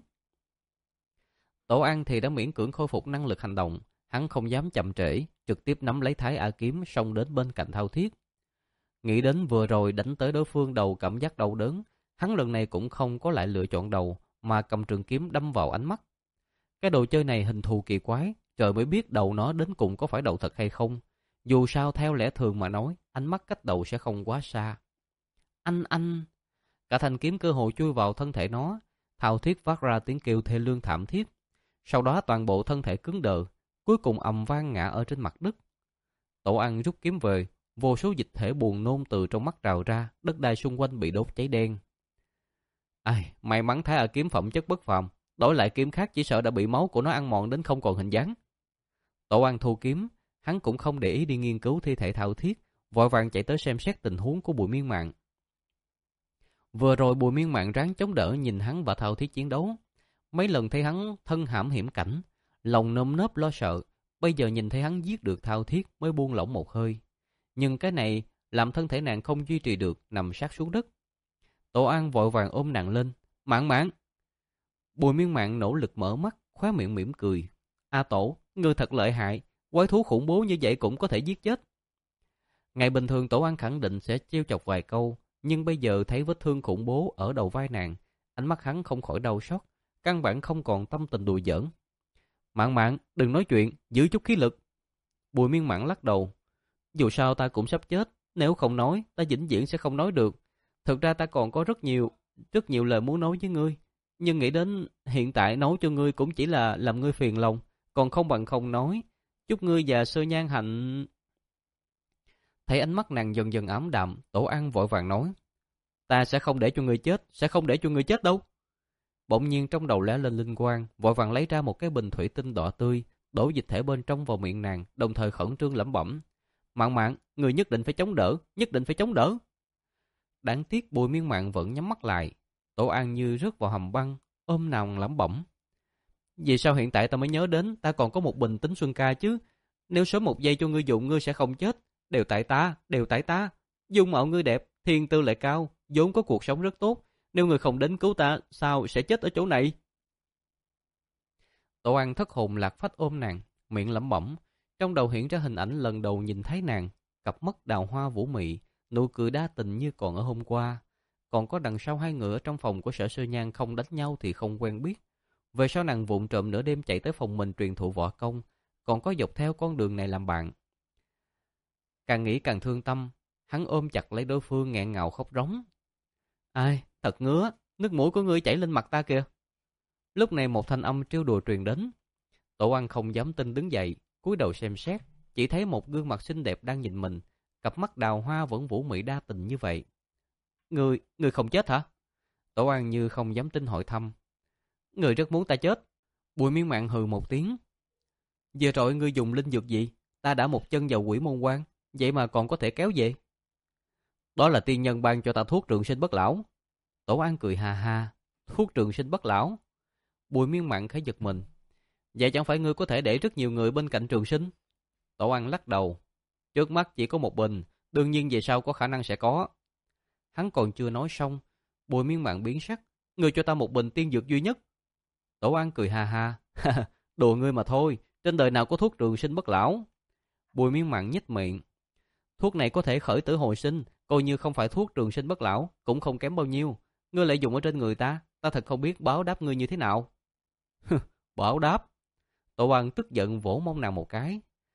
Tổ An thì đã miễn cưỡng khôi phục năng lực hành động, hắn không dám chậm trễ, trực tiếp nắm lấy Thái A kiếm xông đến bên cạnh Thao Thiết. Nghĩ đến vừa rồi đánh tới đối phương đầu cảm giác đau đớn, hắn lần này cũng không có lại lựa chọn đầu, mà cầm trường kiếm đâm vào ánh mắt. Cái đồ chơi này hình thù kỳ quái, trời mới biết đầu nó đến cùng có phải đầu thật hay không. Dù sao theo lẽ thường mà nói, ánh mắt cách đầu sẽ không quá xa. Anh anh! Cả thanh kiếm cơ hồ chui vào thân thể nó, Thao Thiết phát ra tiếng kêu thê lương thảm thiết. Sau đó toàn bộ thân thể cứng đờ, cuối cùng ầm vang ngã ở trên mặt đất. Tổ An rút kiếm về, vô số dịch thể buồn nôn từ trong mắt trào ra, đất đai xung quanh bị đốt cháy đen. Ai, may mắn Thái A kiếm phẩm chất bất phàm, đổi lại kiếm khác chỉ sợ đã bị máu của nó ăn mòn đến không còn hình dáng. Tổ An thu kiếm, hắn cũng không để ý đi nghiên cứu thi thể Thao Thiết, vội vàng chạy tới xem xét tình huống của Bùi Miên Mạn. Vừa rồi Bùi Miên Mạn ráng chống đỡ nhìn hắn và Thao Thiết chiến đấu, mấy lần thấy hắn thân hãm hiểm cảnh, lòng nơm nớp lo sợ, bây giờ nhìn thấy hắn giết được Thao Thiết mới buông lỏng một hơi. Nhưng cái này làm thân thể nàng không duy trì được, nằm sát xuống đất. Tổ An vội vàng ôm nàng lên. Mạn Mạn! Bùi Miên Mạn nỗ lực mở mắt, khóe miệng mỉm cười. A Tổ, ngươi thật lợi hại, quái thú khủng bố như vậy cũng có thể giết chết. Ngày bình thường Tổ An khẳng định sẽ trêu chọc vài câu, nhưng bây giờ thấy vết thương khủng bố ở đầu vai nàng, ánh mắt hắn không khỏi đau xót, căn bản không còn tâm tình đùa giỡn. Mạn Mạn, đừng nói chuyện, giữ chút khí lực. Bùi Miên Mạn lắc đầu. Dù sao ta cũng sắp chết, nếu không nói, ta vĩnh viễn sẽ không nói được. Thực ra ta còn có rất nhiều, rất nhiều lời muốn nói với ngươi, nhưng nghĩ đến hiện tại nói cho ngươi cũng chỉ là làm ngươi phiền lòng, còn không bằng không nói. Chúc ngươi và Sơ Nhan hạnh. Thấy ánh mắt nàng dần dần ảm đạm, Tổ An vội vàng nói. Ta sẽ không để cho ngươi chết, sẽ không để cho ngươi chết đâu. Bỗng nhiên trong đầu lóe lên linh quang, vội vàng lấy ra một cái bình thủy tinh đỏ tươi, đổ dịch thể bên trong vào miệng nàng, đồng thời khẩn trương lẩm bẩm. Mạn Mạn, người nhất định phải chống đỡ, nhất định phải chống đỡ. Đáng tiếc Bùi Miên Mạn vẫn nhắm mắt lại. Tổ An như rớt vào hầm băng, ôm nàng lẩm bẩm. Vì sao hiện tại ta mới nhớ đến ta còn có một bình tính xuân ca chứ? Nếu sớm một giây cho ngươi dùng ngươi sẽ không chết. Đều tại ta, đều tại ta. Dung mạo ngươi đẹp, thiên tư lại cao, vốn có cuộc sống rất tốt. Nếu ngươi không đến cứu ta, sao sẽ chết ở chỗ này? Tổ An thất hồn lạc phách ôm nàng, miệng lẩm bẩm. Trong đầu hiện ra hình ảnh lần đầu nhìn thấy nàng, cặp mắt đào hoa vũ mị, nụ cười đa tình như còn ở hôm qua. Còn có đằng sau hai người ở trong phòng của Sở Sơ Nhan không đánh nhau thì không quen biết. Về sau nàng vụng trộm nửa đêm chạy tới phòng mình truyền thụ võ công, còn có dọc theo con đường này làm bạn. Càng nghĩ càng thương tâm, hắn ôm chặt lấy đối phương nghẹn ngào khóc rống. Ai, thật ngứa, nước mũi của ngươi chảy lên mặt ta kìa. Lúc này một thanh âm trêu đùa truyền đến. Tổ An không dám tin đứng dậy, cúi đầu xem xét, chỉ thấy một gương mặt xinh đẹp đang nhìn mình, cặp mắt đào hoa vẫn vũ mị đa tình như vậy. Ngươi, ngươi không chết hả? Tổ An như không dám tin hỏi thăm. Ngươi rất muốn ta chết. Bùi Miên Mạn hừ một tiếng. Vừa rồi ngươi dùng linh dược gì? Ta đã một chân vào quỷ môn quan, vậy mà còn có thể kéo về. Đó là tiên nhân ban cho ta thuốc trường sinh bất lão. Tổ An cười ha ha. Thuốc trường sinh bất lão? Bùi Miên Mạn khẽ giật mình. Vậy chẳng phải ngươi có thể để rất nhiều người bên cạnh trường sinh? Tổ An lắc đầu. Trước mắt chỉ có một bình, đương nhiên về sau có khả năng sẽ có. Hắn còn chưa nói xong, Bùi Miên Mạn biến sắc. Ngươi cho ta một bình tiên dược duy nhất. Tổ An cười ha ha. Đùa ngươi mà thôi, trên đời nào có thuốc trường sinh bất lão. Bùi Miên Mạn nhếch miệng. Thuốc này có thể khởi tử hồi sinh, coi như không phải thuốc trường sinh bất lão, cũng không kém bao nhiêu. Ngươi lại dùng ở trên người ta, ta thật không biết báo đáp ngươi như thế nào. Báo đáp? Tổ An tức giận vỗ mông nàng một cái.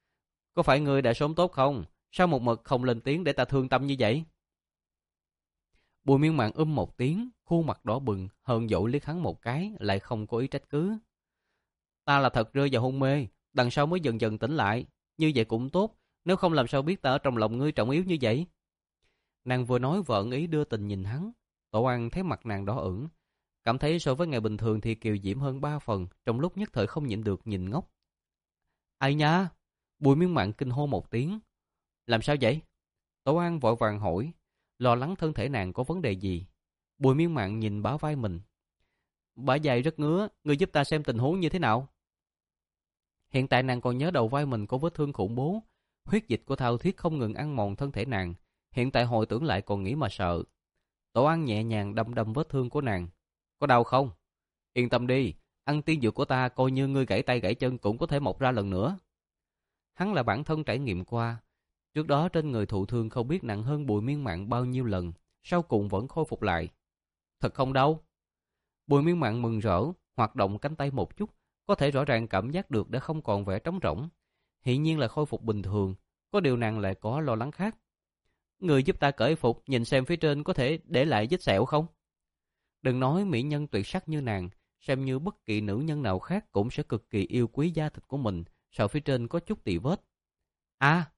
có phải ngươi đã sớm tốt không? Sao một mực không lên tiếng để ta thương tâm như vậy? Bùi Miên Mạn um một tiếng, khuôn mặt đỏ bừng, hờn dỗi liếc hắn một cái, lại không có ý trách cứ. Ta là thật rơi vào hôn mê, đằng sau mới dần dần tỉnh lại. Như vậy cũng tốt, nếu không làm sao biết ta ở trong lòng ngươi trọng yếu như vậy? Nàng vừa nói vừa ẩn ý đưa tình nhìn hắn. Tổ An thấy mặt nàng đỏ ửng, cảm thấy so với ngày bình thường thì kiều diễm hơn ba phần, trong lúc nhất thời không nhịn được nhìn ngốc. Ai nha? Bùi Miên Mạn kinh hô một tiếng. Làm sao vậy? Tổ An vội vàng hỏi, lo lắng thân thể nàng có vấn đề gì. Bùi Miên Mạn nhìn bả vai mình. Bả vai rất ngứa, ngươi giúp ta xem tình huống như thế nào. Hiện tại nàng còn nhớ đầu vai mình có vết thương khủng bố, huyết dịch của thao thiết không ngừng ăn mòn thân thể nàng. Hiện tại hồi tưởng lại còn nghĩ mà sợ. Tổ An nhẹ nhàng đâm đâm vết thương của nàng. Có đau không? Yên tâm đi, ăn tiên dược của ta coi như ngươi gãy tay gãy chân cũng có thể mọc ra lần nữa. Hắn là bản thân trải nghiệm qua. Trước đó trên người thụ thương không biết nặng hơn Bùi Miên Mạn bao nhiêu lần, sau cùng vẫn khôi phục lại. Thật không đau? Bùi Miên Mạn mừng rỡ, hoạt động cánh tay một chút, có thể rõ ràng cảm giác được đã không còn vẻ trống rỗng. Hiển nhiên là khôi phục bình thường, có điều nàng lại có lo lắng khác. Người giúp ta cởi phục, nhìn xem phía trên có thể để lại vết sẹo không? Đừng nói mỹ nhân tuyệt sắc như nàng, xem như bất kỳ nữ nhân nào khác cũng sẽ cực kỳ yêu quý da thịt của mình, sợ phía trên có chút tì vết. À!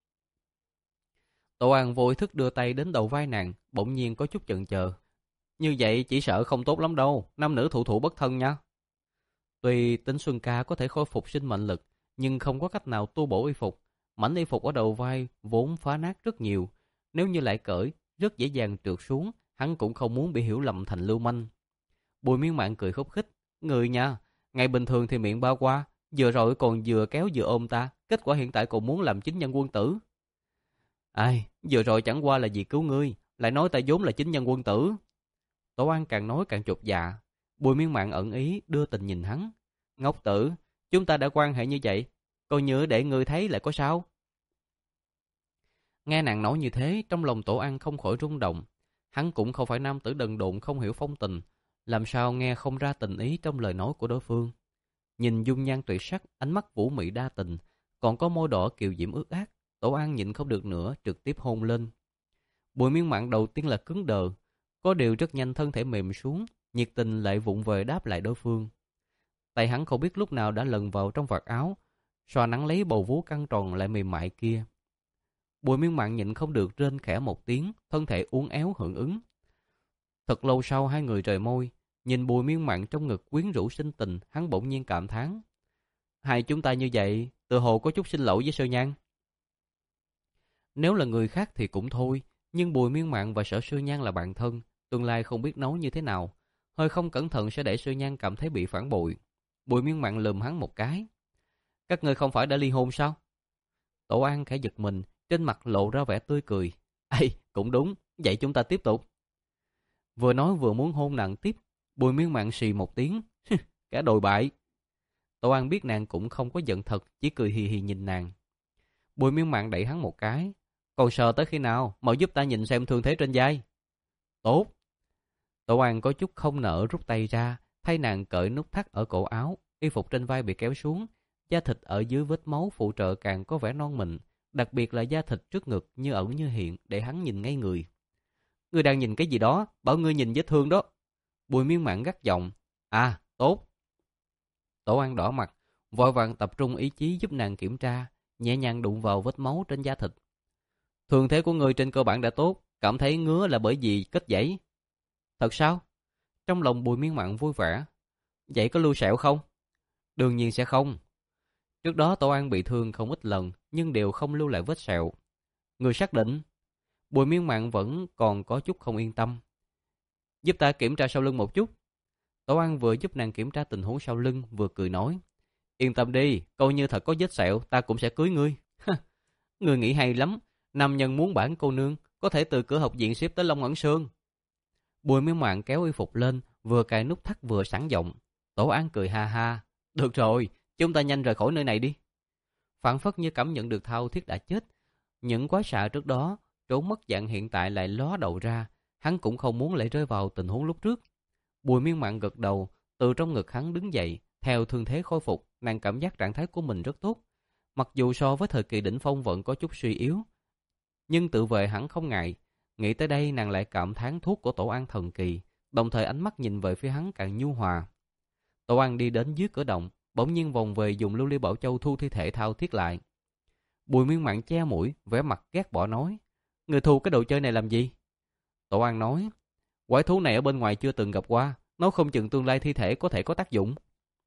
Tổ An vô ý thức đưa tay đến đầu vai nàng, bỗng nhiên có chút chần chờ. Như vậy chỉ sợ không tốt lắm đâu, nam nữ thụ thụ bất thân nha. Tuy tính Xuân Ca có thể khôi phục sinh mệnh lực, nhưng không có cách nào tu bổ y phục. Mảnh y phục ở đầu vai vốn phá nát rất nhiều, nếu như lại cởi, rất dễ dàng trượt xuống, hắn cũng không muốn bị hiểu lầm thành lưu manh. Bùi Miên Mạn cười khúc khích, người nha, ngày bình thường thì miệng bao qua, vừa rồi còn vừa kéo vừa ôm ta, kết quả hiện tại còn muốn làm chính nhân quân tử. Ai, vừa rồi chẳng qua là vì cứu ngươi, lại nói ta vốn là chính nhân quân tử. Tổ An càng nói càng chột dạ. Bùi Miên Mạn ẩn ý đưa tình nhìn hắn. Ngốc tử, chúng ta đã quan hệ như vậy, coi như để ngươi thấy lại có sao? Nghe nàng nói như thế, trong lòng Tổ An không khỏi rung động. Hắn cũng không phải nam tử đần độn không hiểu phong tình, làm sao nghe không ra tình ý trong lời nói của đối phương. Nhìn dung nhan tuyệt sắc, ánh mắt vũ mị đa tình, còn có môi đỏ kiều diễm ướt át, Tổ An nhịn không được nữa, trực tiếp hôn lên. Bùi Miên Mạn đầu tiên là cứng đờ, có điều rất nhanh thân thể mềm xuống, nhiệt tình lại vụng về đáp lại đối phương. Tay hắn không biết lúc nào đã lần vào trong vạt áo, xoa nắng lấy bầu vú căng tròn lại mềm mại kia. Bùi Miên Mạn nhịn không được rên khẽ một tiếng, thân thể uốn éo hưởng ứng. Thật lâu sau hai người rời môi, nhìn Bùi Miên Mạn trong ngực quyến rũ sinh tình, hắn bỗng nhiên cảm thán. Hai chúng ta như vậy, tự hồ có chút xin lỗi với Sơ Nhan. Nếu là người khác thì cũng thôi, nhưng Bùi Miên Mạn và Sở Sơ Nhan là bạn thân, tương lai không biết nấu như thế nào, hơi không cẩn thận sẽ để Sơ Nhan cảm thấy bị phản bội. Bùi Miên Mạn lườm hắn một cái. Các ngươi không phải đã ly hôn sao? Tổ An khẽ giật mình, trên mặt lộ ra vẻ tươi cười. Ây, cũng đúng, vậy chúng ta tiếp tục. Vừa nói vừa muốn hôn nàng tiếp, Bùi Miên Mạn xì một tiếng. Cả đồi bại. Tổ An biết nàng cũng không có giận thật, chỉ cười hì hì nhìn nàng. Bùi Miên Mạn đẩy hắn một cái. Còn sờ tới khi nào, mau giúp ta nhìn xem thương thế trên vai. Tốt. Tổ An có chút không nỡ rút tay ra, thay nàng cởi nút thắt ở cổ áo, y phục trên vai bị kéo xuống, da thịt ở dưới vết máu phụ trợ càng có vẻ non mịn, đặc biệt là da thịt trước ngực như ẩn như hiện, để hắn nhìn ngay người. Ngươi đang nhìn cái gì đó, bảo ngươi nhìn vết thương đó. Bùi Miên Mạn gắt giọng. À, tốt. Tổ An đỏ mặt, vội vàng tập trung ý chí giúp nàng kiểm tra, nhẹ nhàng đụng vào vết máu trên da thịt. Thương thế của ngươi trên cơ bản đã tốt, cảm thấy ngứa là bởi vì kết dãy. Thật sao? Trong lòng Bùi Miên Mạn vui vẻ. Vậy có lưu sẹo không? Đương nhiên sẽ không. Trước đó Tổ An bị thương không ít lần, nhưng đều không lưu lại vết sẹo. Người xác định. Bùi Miên Mạn vẫn còn có chút không yên tâm. Giúp ta kiểm tra sau lưng một chút. Tổ An vừa giúp nàng kiểm tra tình huống sau lưng, vừa cười nói. Yên tâm đi, coi như thật có vết sẹo, ta cũng sẽ cưới ngươi. Ngươi nghĩ hay lắm, nam nhân muốn bản cô nương, có thể từ cửa học viện xếp tới Long Ẩn Sương. Bùi Miên Mạn kéo y phục lên, vừa cài nút thắt vừa sẵn giọng. Tổ An cười ha ha. Được rồi, chúng ta nhanh rời khỏi nơi này đi. Phản phất như cảm nhận được Thao Thiết đã chết. Những quái xạ trước đó, trốn mất dạng hiện tại lại ló đầu ra. Hắn cũng không muốn lại rơi vào tình huống lúc trước. Bùi Miên Mạn gật đầu, từ trong ngực hắn đứng dậy. Theo thương thế khôi phục, nàng cảm giác trạng thái của mình rất tốt. Mặc dù so với thời kỳ đỉnh phong vẫn có chút suy yếu, nhưng tự vệ hẳn không ngại. Nghĩ tới đây nàng lại cảm thán thuốc của Tổ An thần kỳ, đồng thời ánh mắt nhìn về phía hắn càng nhu hòa. Tổ An đi đến dưới cửa động, bỗng nhiên vòng về dùng lưu ly bảo châu thu thi thể Thao Thiết lại. Bùi Miên Mạn che mũi, vẻ mặt ghét bỏ nói: người thu cái đồ chơi này làm gì? Tổ An nói: quái thú này ở bên ngoài chưa từng gặp qua, nó không chừng tương lai thi thể có thể có tác dụng.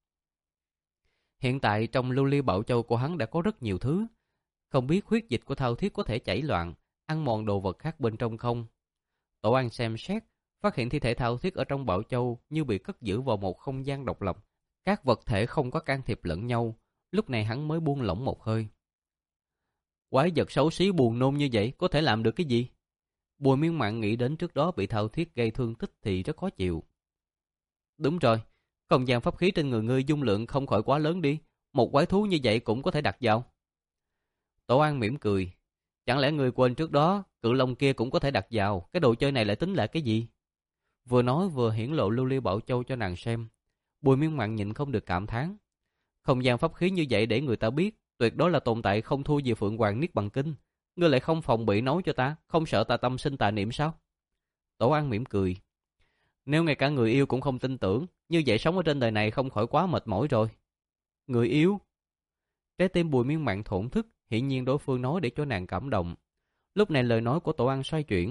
Hiện tại trong lưu ly bảo châu của hắn đã có rất nhiều thứ, không biết huyết dịch của Thao Thiết có thể chảy loạn, ăn mòn đồ vật khác bên trong không. Tổ An xem xét, phát hiện thi thể Thao Thiết ở trong bảo châu như bị cất giữ vào một không gian độc lập, các vật thể không có can thiệp lẫn nhau. Lúc này hắn mới buông lỏng một hơi. Quái vật xấu xí buồn nôn như vậy có thể làm được cái gì? Bùi Miên Mạn nghĩ đến trước đó bị Thao Thiết gây thương tích thì rất khó chịu. Đúng rồi, không gian pháp khí trên người ngươi dung lượng không khỏi quá lớn đi, một quái thú như vậy cũng có thể đặt vào. Tổ An mỉm cười: chẳng lẽ người quên trước đó cự long kia cũng có thể đặt vào, cái đồ chơi này lại tính là cái gì? Vừa nói vừa hiển lộ lưu ly bảo châu cho nàng xem. Bùi Miên Mạn nhịn không được cảm thán: không gian pháp khí như vậy để người ta biết, tuyệt đối là tồn tại không thua gì Phượng Hoàng Niết Bàn Kinh. Ngươi lại không phòng bị nói cho ta, không sợ ta tâm sinh tà niệm sao? Tổ An mỉm cười: nếu ngay cả người yêu cũng không tin tưởng, như vậy sống ở trên đời này không khỏi quá mệt mỏi rồi. Người yêu? Trái tim Bùi Miên Mạn thổn thức, hiển nhiên đối phương nói để cho nàng cảm động. Lúc này lời nói của Tổ An xoay chuyển: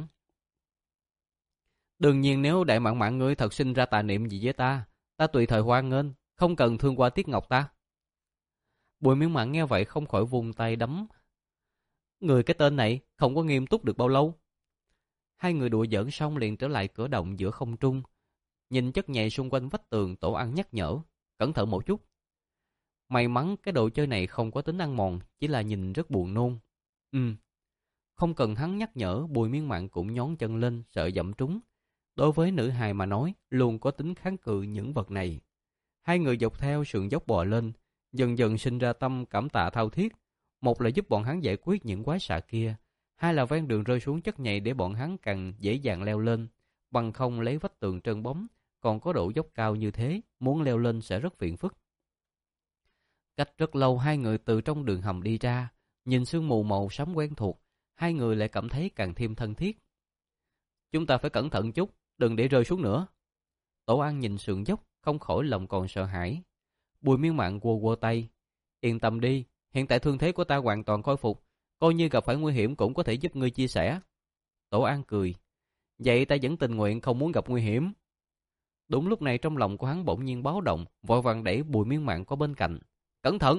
đương nhiên nếu đại mạn mạn ngươi thật sinh ra tà niệm gì với ta, ta tùy thời hoan nghênh, không cần thương qua tiếc ngọc ta. Bùi Miên Mạn nghe vậy không khỏi vùng tay đấm. Người cái tên này không có nghiêm túc được bao lâu. Hai người đùa giỡn xong liền trở lại cửa động giữa không trung. Nhìn chất nhầy xung quanh vách tường, Tổ An nhắc nhở: cẩn thận một chút. May mắn cái đồ chơi này không có tính ăn mòn, chỉ là nhìn rất buồn nôn. Ừ. Không cần hắn nhắc nhở, Bùi Miên Mạn cũng nhón chân lên, sợ dẫm trúng. Đối với nữ hài mà nói, luôn có tính kháng cự những vật này. Hai người dọc theo sườn dốc bò lên, dần dần sinh ra tâm cảm tạ Thao Thiết. Một là giúp bọn hắn giải quyết những quái xà kia, hai là ven đường rơi xuống chất nhầy để bọn hắn càng dễ dàng leo lên. Bằng không lấy vách tường trơn bóng, còn có độ dốc cao như thế, muốn leo lên sẽ rất phiền phức. Cách rất lâu hai người từ trong đường hầm đi ra, nhìn sương mù màu xám quen thuộc, hai người lại cảm thấy càng thêm thân thiết. Chúng ta phải cẩn thận chút, đừng để rơi xuống nữa. Tổ An nhìn sườn dốc, không khỏi lòng còn sợ hãi. Bùi Miên Mạn quơ quơ tay: yên tâm đi, hiện tại thương thế của ta hoàn toàn khôi phục, coi như gặp phải nguy hiểm cũng có thể giúp ngươi chia sẻ. Tổ An cười: vậy ta vẫn tình nguyện không muốn gặp nguy hiểm. Đúng lúc này trong lòng của hắn bỗng nhiên báo động, vội vàng đẩy Bùi Miên Mạn qua bên cạnh: cẩn thận.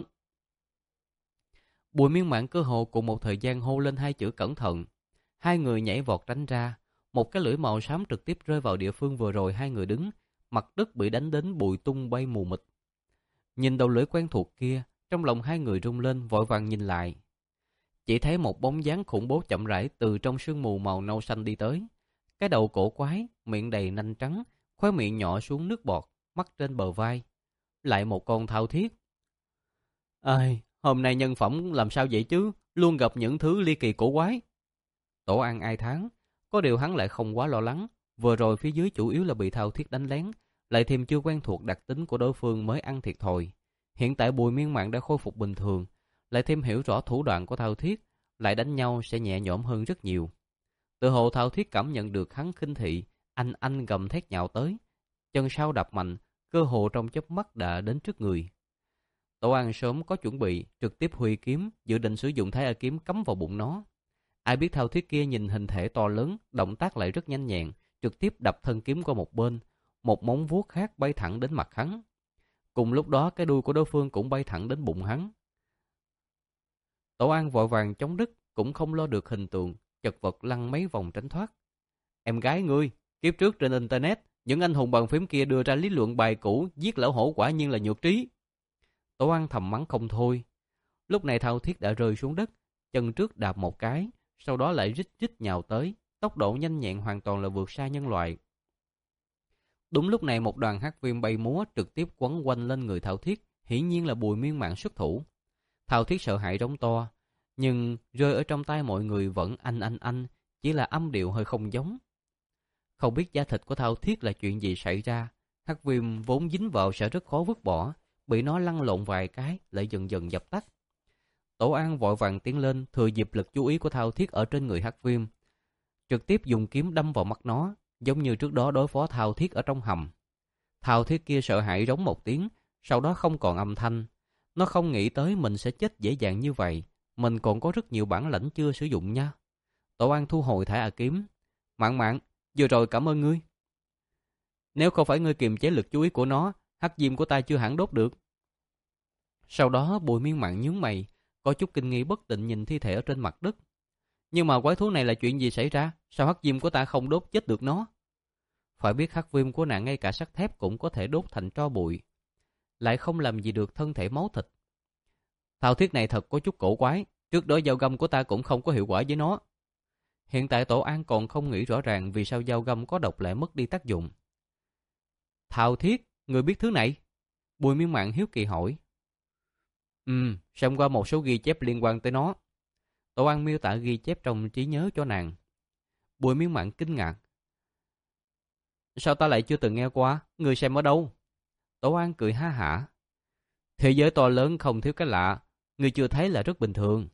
Bùi Miên Mạn cơ hồ cùng một thời gian hô lên hai chữ cẩn thận. Hai người nhảy vọt tránh ra, một cái lưỡi màu xám trực tiếp rơi vào địa phương vừa rồi hai người đứng, mặt đất bị đánh đến bụi tung bay mù mịt. Nhìn đầu lưỡi quen thuộc kia, trong lòng hai người rung lên, vội vàng nhìn lại. Chỉ thấy một bóng dáng khủng bố chậm rãi từ trong sương mù màu nâu xanh đi tới. Cái đầu cổ quái, miệng đầy nanh trắng, khóe miệng nhỏ xuống nước bọt, mắt trên bờ vai. Lại một con Thao Thiết. Ơi, hôm nay nhân phẩm làm sao vậy chứ, luôn gặp những thứ ly kỳ cổ quái. Tổ An ai thán, có điều hắn lại không quá lo lắng. Vừa rồi phía dưới chủ yếu là bị Thao Thiết đánh lén, lại thêm chưa quen thuộc đặc tính của đối phương mới ăn thiệt thòi. Hiện tại Bùi Miên Mạn đã khôi phục bình thường, lại thêm hiểu rõ thủ đoạn của Thao Thiết, lại đánh nhau sẽ nhẹ nhõm hơn rất nhiều. Tự hồ Thao Thiết cảm nhận được hắn khinh thị, anh anh gầm thét nhào tới, chân sau đạp mạnh, cơ hồ trong chớp mắt đã đến trước người. Tổ An sớm có chuẩn bị, trực tiếp huy kiếm, dự định sử dụng Thái A kiếm cắm vào bụng nó. Ai biết Thao Thiết kia nhìn hình thể to lớn, động tác lại rất nhanh nhẹn, trực tiếp đập thân kiếm qua một bên, một móng vuốt khác bay thẳng đến mặt hắn. Cùng lúc đó cái đuôi của đối phương cũng bay thẳng đến bụng hắn. Tổ An vội vàng chống đứt, cũng không lo được hình tượng, chật vật lăn mấy vòng tránh thoát. Em gái ngươi, kiếp trước trên internet, những anh hùng bàn phím kia đưa ra lý luận bài cũ, giết lão hổ quả nhiên là nhược trí. Tổ An thầm mắng không thôi. Lúc này Thao Thiết đã rơi xuống đất, chân trước đạp một cái, sau đó lại rít rít nhào tới, tốc độ nhanh nhẹn hoàn toàn là vượt xa nhân loại. Đúng lúc này một đoàn hắc viêm bay múa trực tiếp quấn quanh lên người Thao Thiết, hiển nhiên là Bùi Miên Mạn xuất thủ. Thao Thiết sợ hãi rống to, nhưng rơi ở trong tay mọi người vẫn anh anh anh, chỉ là âm điệu hơi không giống. Không biết da thịt của Thao Thiết là chuyện gì xảy ra, hắc viêm vốn dính vào sẽ rất khó vứt bỏ, bị nó lăn lộn vài cái lại dần dần dập tắt. Tổ An vội vàng tiến lên, thừa dịp lực chú ý của Thao Thiết ở trên người Hắc Viêm, trực tiếp dùng kiếm đâm vào mắt nó, giống như trước đó đối phó Thao Thiết ở trong hầm. Thao Thiết kia sợ hãi rống một tiếng, sau đó không còn âm thanh. Nó không nghĩ tới mình sẽ chết dễ dàng như vậy, mình còn có rất nhiều bản lãnh chưa sử dụng nha. Tổ An thu hồi thải A kiếm. Mạn Mạn, vừa rồi cảm ơn ngươi. Nếu không phải ngươi kiềm chế lực chú ý của nó, hắc diêm của ta chưa hẳn đốt được. Sau đó Bùi Miên Mạn nhướng mày, có chút kinh nghi bất định nhìn thi thể ở trên mặt đất. Nhưng mà quái thú này là chuyện gì xảy ra? Sao hắc diêm của ta không đốt chết được nó? Phải biết hắc viêm của nàng ngay cả sắt thép cũng có thể đốt thành tro bụi, lại không làm gì được thân thể máu thịt. Thao thiết này thật có chút cổ quái, trước đó dao găm của ta cũng không có hiệu quả với nó. Hiện tại Tổ An còn không nghĩ rõ ràng vì sao dao găm có độc lại mất đi tác dụng. Thao thiết, người biết thứ này? Bùi Miên Mạn hiếu kỳ hỏi. Ừm, xem qua một số ghi chép liên quan tới nó. Tổ An miêu tả ghi chép trong trí nhớ cho nàng. Bùi Miên Mạn kinh ngạc. Sao ta lại chưa từng nghe qua? Người xem ở đâu? Tổ An cười ha hả. Thế giới to lớn không thiếu cái lạ, người chưa thấy là rất bình thường.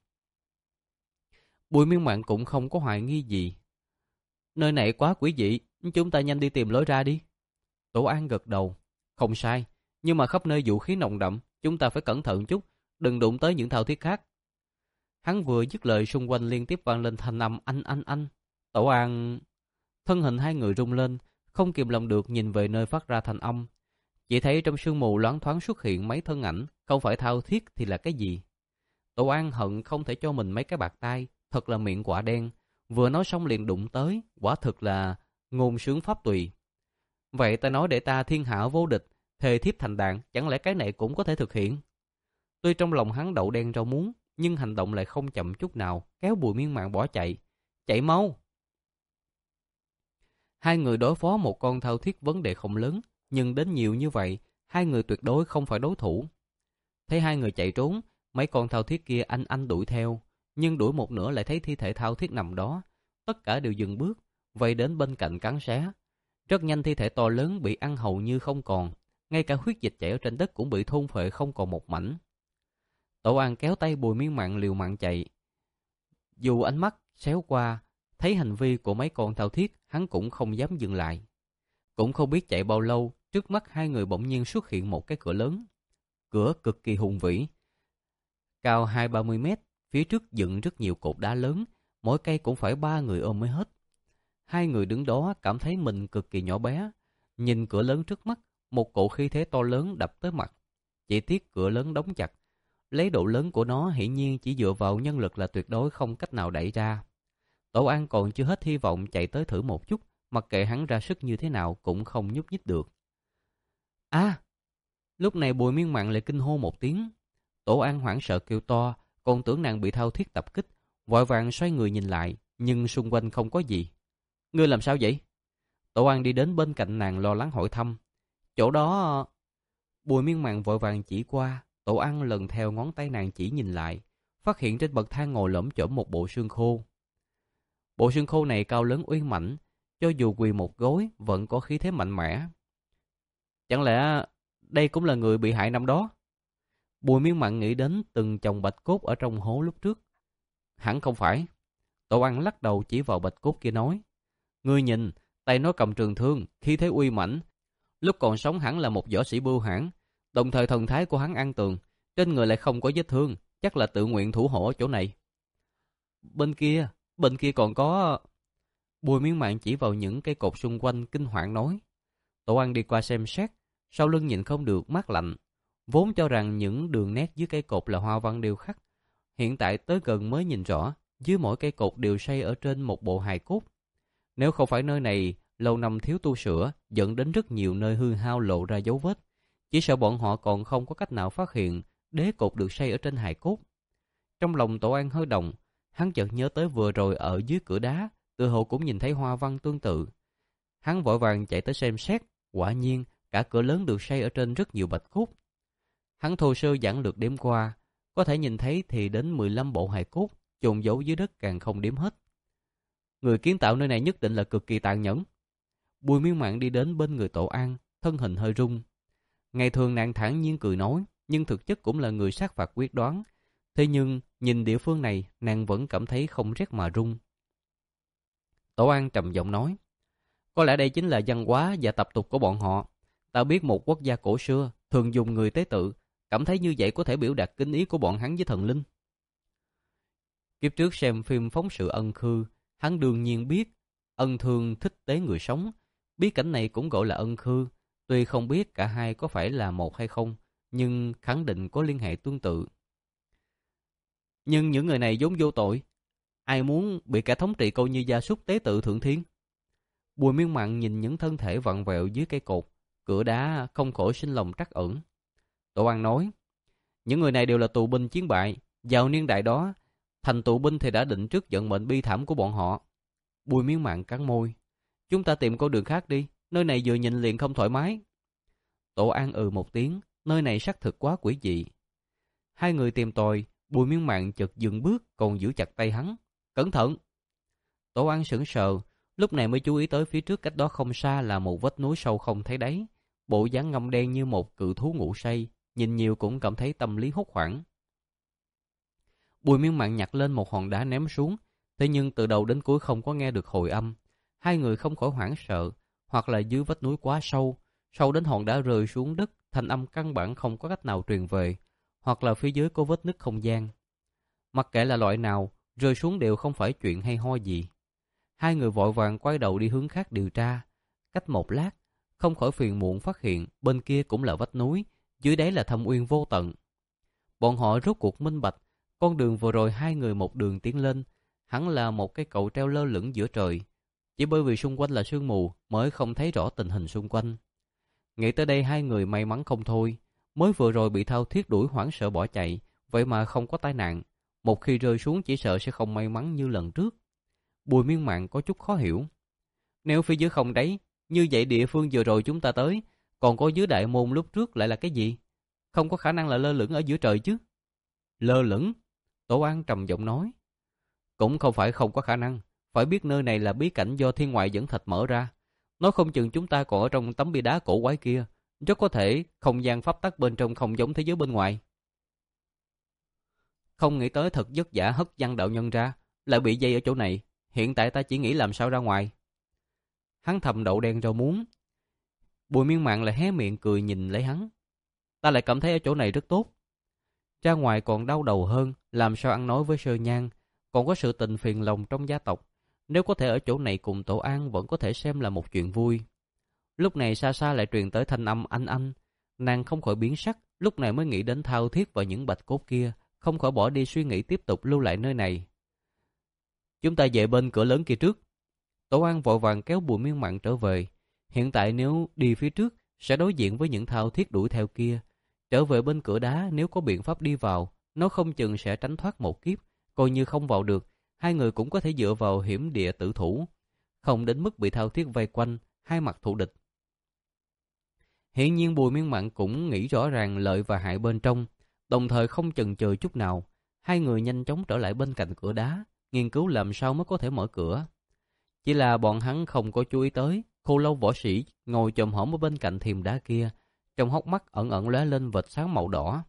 Bùi Miên Mạn cũng không có hoài nghi gì. Nơi này quá quỷ dị, chúng ta nhanh đi tìm lối ra đi. Tổ An gật đầu. Không sai, nhưng mà khắp nơi vũ khí nồng đậm, chúng ta phải cẩn thận chút, đừng đụng tới những thao thiết khác. Hắn vừa dứt lời, xung quanh liên tiếp vang lên thanh âm anh anh anh. Tổ An... Thân hình hai người rung lên, không kìm lòng được nhìn về nơi phát ra thanh âm. Chỉ thấy trong sương mù loáng thoáng xuất hiện mấy thân ảnh, không phải thao thiết thì là cái gì? Tổ An hận không thể cho mình mấy cái bạt tay, thật là miệng quả đen. Vừa nói xong liền đụng tới, quả thực là ngôn sướng pháp tùy. Vậy ta nói để ta thiên hạ vô địch, thề thiếp thành đàn, chẳng lẽ cái này cũng có thể thực hiện? Tuy trong lòng hắn đậu đen rau muống, nhưng hành động lại không chậm chút nào, kéo Bùi Miên Mạn bỏ chạy. Chạy mau! Hai người đối phó một con thao thiết vấn đề không lớn, nhưng đến nhiều như vậy, hai người tuyệt đối không phải đối thủ. Thấy hai người chạy trốn, mấy con thao thiết kia anh anh đuổi theo, nhưng đuổi một nửa lại thấy thi thể thao thiết nằm đó. Tất cả đều dừng bước, vây đến bên cạnh cắn xé. Rất nhanh thi thể to lớn bị ăn hầu như không còn, ngay cả huyết dịch chảy ở trên đất cũng bị thôn phệ không còn một mảnh. Tổ An kéo tay Bùi Miên Mạn liều mạng chạy. Dù ánh mắt xéo qua, thấy hành vi của mấy con thao thiết, hắn cũng không dám dừng lại. Cũng không biết chạy bao lâu, trước mắt hai người bỗng nhiên xuất hiện một cái cửa lớn. Cửa cực kỳ hùng vĩ, cao hai ba mươi mét, phía trước dựng rất nhiều cột đá lớn, mỗi cây cũng phải ba người ôm mới hết. Hai người đứng đó cảm thấy mình cực kỳ nhỏ bé, nhìn cửa lớn trước mắt, một cỗ khí thế to lớn đập tới mặt. Chỉ tiếc cửa lớn đóng chặt, lấy độ lớn của nó hiển nhiên chỉ dựa vào nhân lực là tuyệt đối không cách nào đẩy ra. Tổ An còn chưa hết hy vọng chạy tới thử một chút, mặc kệ hắn ra sức như thế nào cũng không nhúc nhích được. À! Lúc này Bùi Miên Mạn lại kinh hô một tiếng. Tổ An hoảng sợ kêu to, còn tưởng nàng bị thao thiết tập kích, vội vàng xoay người nhìn lại, nhưng xung quanh không có gì. Ngươi làm sao vậy? Tổ An đi đến bên cạnh nàng lo lắng hỏi thăm. Chỗ đó... Bùi Miên Mạn vội vàng chỉ qua. Tổ An lần theo ngón tay nàng chỉ nhìn lại, phát hiện trên bậc thang ngồi lởm chởm một bộ xương khô. Bộ xương khô này cao lớn uy mãnh, cho dù quỳ một gối vẫn có khí thế mạnh mẽ. Chẳng lẽ đây cũng là người bị hại năm đó? Bùi Miên Mạn nghĩ đến từng chồng bạch cốt ở trong hố lúc trước. Hẳn không phải. Tổ An lắc đầu chỉ vào bạch cốt kia nói. Ngươi nhìn, tay nó cầm trường thương, khí thế uy mãnh. Lúc còn sống hẳn là một võ sĩ bưu hãn, đồng thời thần thái của hắn an tường, trên người lại không có vết thương, chắc là tự nguyện thủ hộ ở chỗ này. Bên kia, bên kia còn có... Bùi Miên Mạn chỉ vào những cây cột xung quanh kinh hoàng nói. Tổ An đi qua xem xét, sau lưng nhìn không được mát lạnh. Vốn cho rằng những đường nét dưới cây cột là hoa văn điêu khắc, hiện tại tới gần mới nhìn rõ, dưới mỗi cây cột đều xây ở trên một bộ hài cốt. Nếu không phải nơi này lâu năm thiếu tu sửa, dẫn đến rất nhiều nơi hư hao lộ ra dấu vết, chỉ sợ bọn họ còn không có cách nào phát hiện đế cột được xây ở trên hài cốt. Trong lòng Tổ An hơi động, hắn chợt nhớ tới vừa rồi ở dưới cửa đá, tựa hồ cũng nhìn thấy hoa văn tương tự. Hắn vội vàng chạy tới xem xét, quả nhiên cả cửa lớn được xây ở trên rất nhiều bạch cốt. Hắn thô sơ giản lược đếm qua, có thể nhìn thấy thì đến mười lăm bộ hài cốt, chôn giấu dưới đất càng không đếm hết. Người kiến tạo nơi này nhất định là cực kỳ tàn nhẫn. Bùi Miên Mạn đi đến bên người Tổ An, thân hình hơi rung. Ngày thường nàng thản nhiên cười nói, nhưng thực chất cũng là người sát phạt quyết đoán. Thế nhưng Nhìn địa phương này, nàng vẫn cảm thấy không rét mà run. Tổ An trầm giọng nói, có lẽ đây chính là văn hóa và tập tục của bọn họ. Ta biết một quốc gia cổ xưa thường dùng người tế tự, cảm thấy như vậy có thể biểu đạt kính ý của bọn hắn với thần linh. Kiếp trước xem phim phóng sự Ân Khư, hắn đương nhiên biết Ân Thương thích tế người sống. Biết cảnh này cũng gọi là Ân Khư. Tuy không biết cả hai có phải là một hay không, nhưng khẳng định có liên hệ tương tự. Nhưng những người này vốn vô tội. Ai muốn bị kẻ thống trị coi như gia súc tế tự thượng thiên? Bùi Miên Mặn nhìn những thân thể vặn vẹo dưới cây cột, cửa đá không khỏi sinh lòng trắc ẩn. Tổ An nói, những người này đều là tù binh chiến bại. Vào niên đại đó, thành tù binh thì đã định trước vận mệnh bi thảm của bọn họ. Bùi Miên Mặn cắn môi, chúng ta tìm con đường khác đi, nơi này vừa nhìn liền không thoải mái. Tổ An ừ một tiếng, nơi này xác thực quá quỷ dị. Hai người tìm tòi, Bùi Miên Mặn chợt dừng bước còn giữ chặt tay hắn. Cẩn thận! Tổ An sững sờ, lúc này mới chú ý tới phía trước cách đó không xa là một vách núi sâu không thấy đáy. Bộ dáng ngăm đen như một cự thú ngủ say, nhìn nhiều cũng cảm thấy tâm lý hốt hoảng. Bùi Miên Mặn nhặt lên một hòn đá ném xuống, thế nhưng từ đầu đến cuối không có nghe được hồi âm. Hai người không khỏi hoảng sợ, hoặc là dưới vách núi quá sâu, sâu đến hòn đá rơi xuống đất, thanh âm căn bản không có cách nào truyền về, hoặc là phía dưới có vết nứt không gian. Mặc kệ là loại nào, rơi xuống đều không phải chuyện hay ho gì. Hai người vội vàng quay đầu đi hướng khác điều tra. Cách một lát, không khỏi phiền muộn phát hiện bên kia cũng là vách núi, dưới đáy là thâm uyên vô tận. Bọn họ rốt cuộc minh bạch, con đường vừa rồi hai người một đường tiến lên, hẳn là một cái cầu treo lơ lửng giữa trời. Chỉ bởi vì xung quanh là sương mù mới không thấy rõ tình hình xung quanh. Nghĩ tới đây hai người may mắn không thôi. Mới vừa rồi bị Thao Thiết đuổi hoảng sợ bỏ chạy, vậy mà không có tai nạn. Một khi rơi xuống chỉ sợ sẽ không may mắn như lần trước. Bùi Miên Mặn có chút khó hiểu. Nếu phía dưới không đáy, như vậy địa phương vừa rồi chúng ta tới, còn có dưới đại môn lúc trước lại là cái gì? Không có khả năng là lơ lửng ở giữa trời chứ? Lơ lửng? Tổ An trầm giọng nói. Cũng không phải không có khả năng. Phải biết nơi này là bí cảnh do thiên ngoại dẫn thạch mở ra. Nói không chừng chúng ta còn ở trong tấm bia đá cổ quái kia. Rất có thể không gian pháp tắc bên trong không giống thế giới bên ngoài. Không nghĩ tới thật vất vả hất văn đạo nhân ra, lại bị dây ở chỗ này. Hiện tại ta chỉ nghĩ làm sao ra ngoài. Hắn thầm đậu đen rau muống. Bùi Miên Mặn lại hé miệng cười nhìn lấy hắn. Ta lại cảm thấy ở chỗ này rất tốt. Ra ngoài còn đau đầu hơn, làm sao ăn nói với Sơ Nhan, còn có sự tình phiền lòng trong gia tộc. Nếu có thể ở chỗ này cùng Tổ An vẫn có thể xem là một chuyện vui. Lúc này xa xa lại truyền tới thanh âm anh anh. Nàng không khỏi biến sắc, lúc này mới nghĩ đến Thao Thiết và những bạch cốt kia, không khỏi bỏ đi suy nghĩ tiếp tục lưu lại nơi này. Chúng ta về bên cửa lớn kia trước. Tổ An vội vàng kéo Bùi Miên Mặn trở về. Hiện tại nếu đi phía trước, sẽ đối diện với những Thao Thiết đuổi theo kia. Trở về bên cửa đá, nếu có biện pháp đi vào, nó không chừng sẽ tránh thoát một kiếp. Coi như không vào được, hai người cũng có thể dựa vào hiểm địa tự thủ, không đến mức bị Thao Thiết vây quanh, hai mặt thù địch. Hiển nhiên Bùi Miên Mặn cũng nghĩ rõ ràng lợi và hại bên trong, đồng thời không chần chừ chút nào. Hai người nhanh chóng trở lại bên cạnh cửa đá, nghiên cứu làm sao mới có thể mở cửa. Chỉ là bọn hắn không có chú ý tới, Khô Lâu võ sĩ ngồi chồm hổm ở bên cạnh thềm đá kia, trong hốc mắt ẩn ẩn lóe lên vệt sáng màu đỏ.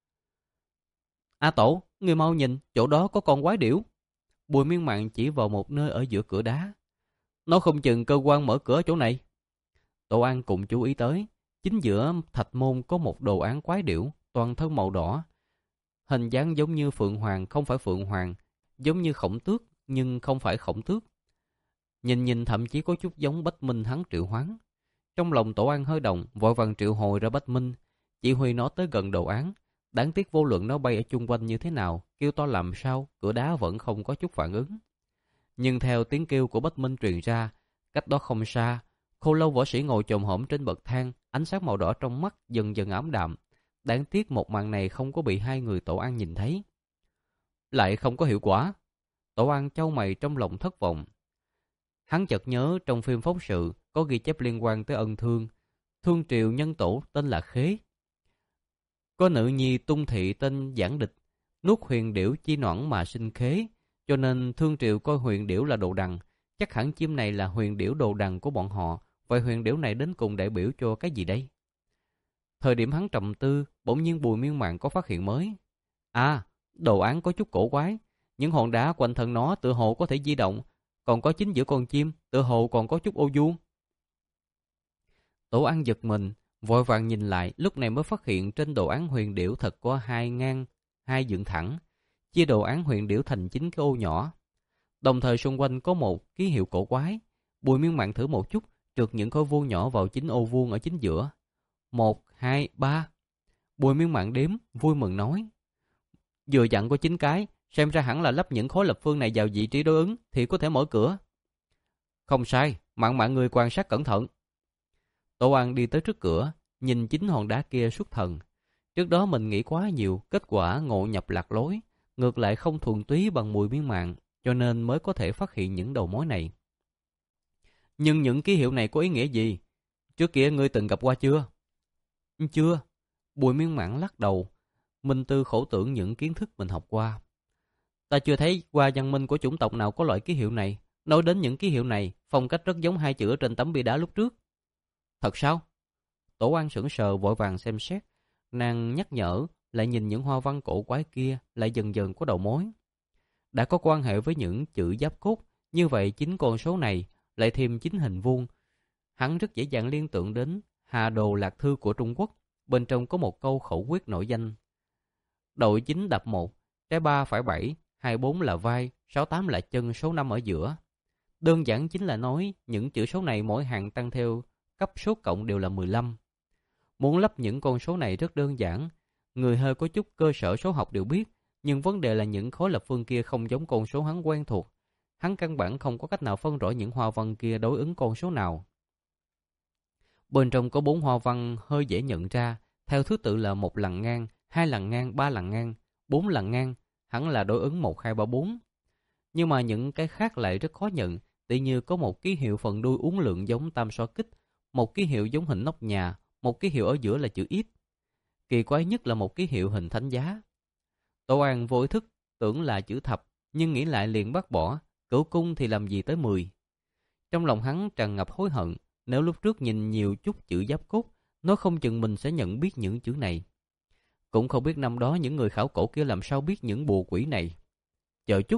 A Tổ, ngươi mau nhìn, chỗ đó có con quái điểu. Bùi Miên Mặn chỉ vào một nơi ở giữa cửa đá. Nó không chừng cơ quan mở cửa chỗ này. Tổ An cũng chú ý tới, chính giữa thạch môn có một đồ án quái điểu, toàn thân màu đỏ. Hình dáng giống như phượng hoàng không phải phượng hoàng, giống như khổng tước nhưng không phải khổng tước. Nhìn nhìn thậm chí có chút giống Bách Minh hắn triệu hoán. Trong lòng Tổ An hơi động, vội vàng triệu hồi ra Bách Minh, chỉ huy nó tới gần đồ án. Đáng tiếc vô luận nó bay ở chung quanh như thế nào, kêu to làm sao, cửa đá vẫn không có chút phản ứng. Nhưng theo tiếng kêu của Bách Minh truyền ra, cách đó không xa, Khô Lâu võ sĩ ngồi chồm hổm trên bậc thang, ánh sáng màu đỏ trong mắt dần dần ảm đạm. Đáng tiếc một màn này không có bị hai người Tổ An nhìn thấy. Lại không có hiệu quả. Tổ An chau mày trong lòng thất vọng. Hắn chợt nhớ trong phim phóng sự có ghi chép liên quan tới Ân Thương. Thương triều nhân tổ tên là Khế. Có nữ nhi tung thị tên Giảng Địch, nuốt huyền điểu chi noãn mà sinh Khế, cho nên Thương triều coi huyền điểu là đồ đằng. Chắc hẳn chim này là huyền điểu đồ đằng của bọn họ. Vậy huyền điểu này đến cùng đại biểu cho cái gì đây? Thời điểm hắn trầm tư, bỗng nhiên Bùi Miên Mặn có phát hiện mới. À, Đồ án có chút cổ quái, những hòn đá quanh thân nó tựa hồ có thể di động, còn có chính giữa con chim tựa hồ còn có chút ô vuông. Tổ An giật mình, vội vàng nhìn lại, lúc này mới phát hiện trên đồ án huyền điểu thật có hai ngang, hai dựng thẳng, chia đồ án huyền điểu thành chín cái ô nhỏ. Đồng thời xung quanh có một ký hiệu cổ quái. Bùi Miên Mạn thử một chút, trượt những khối vuông nhỏ vào chín ô vuông ở chính giữa. Một, hai, ba. Bùi Miên Mạn đếm, vui mừng nói. Vừa dặn có chín cái, xem ra hẳn là lắp những khối lập phương này vào vị trí đối ứng thì có thể mở cửa. Không sai, Mạn Mạn người quan sát cẩn thận. Tổ An đi tới trước cửa, nhìn chín hòn đá kia xuất thần. Trước đó mình nghĩ quá nhiều, kết quả ngộ nhập lạc lối, ngược lại không thuần túy bằng Bùi Miên Mạn, cho nên mới có thể phát hiện những đầu mối này. Nhưng những ký hiệu này có ý nghĩa gì? Trước kia ngươi từng gặp qua chưa? Chưa. Bùi Miên Mạn lắc đầu. Minh Tư khổ tưởng những kiến thức mình học qua. Ta chưa thấy qua văn minh của chủng tộc nào có loại ký hiệu này. Nói đến những ký hiệu này, phong cách rất giống hai chữ ở trên tấm bia đá lúc trước. Thật sao? Tổ An sững sờ vội vàng xem xét. Nàng nhắc nhở, lại nhìn những hoa văn cổ quái kia, lại dần dần có đầu mối. Đã có quan hệ với những chữ giáp cốt, như vậy chính con số này, lại thêm chín hình vuông. Hắn rất dễ dàng liên tưởng đến Hà Đồ Lạc Thư của Trung Quốc, bên trong có một câu khẩu quyết nổi danh. Đội chín đập một, trái ba phải bảy, hai bốn là vai, sáu tám là chân, số năm ở giữa. Đơn giản chính là nói những chữ số này mỗi hàng tăng theo cấp số cộng đều là mười lăm. Muốn lắp những con số này rất đơn giản, người hơi có chút cơ sở số học đều biết, nhưng vấn đề là những khối lập phương kia không giống con số hắn quen thuộc. Hắn căn bản không có cách nào phân rõ những hoa văn kia đối ứng con số nào. Bên trong có bốn hoa văn hơi dễ nhận ra, theo thứ tự là một lằn ngang, hai lằn ngang, ba lằn ngang, bốn lằn ngang, hẳn là đối ứng một, hai, ba, bốn. Nhưng mà những cái khác lại rất khó nhận, tỉ như có một ký hiệu phần đuôi uốn lượn giống tam xoa kích, một ký hiệu giống hình nóc nhà, một ký hiệu ở giữa là chữ X. Kỳ quái nhất là một ký hiệu hình thánh giá. Tổ An vô ý thức tưởng là chữ thập, nhưng nghĩ lại liền bác bỏ, cửu cung thì làm gì tới mười. Trong lòng hắn tràn ngập hối hận, nếu lúc trước nhìn nhiều chút chữ giáp cốt, nó không chừng mình sẽ nhận biết những chữ này. Cũng không biết năm đó những người khảo cổ kia làm sao biết những bùa quỷ này. Chờ chút.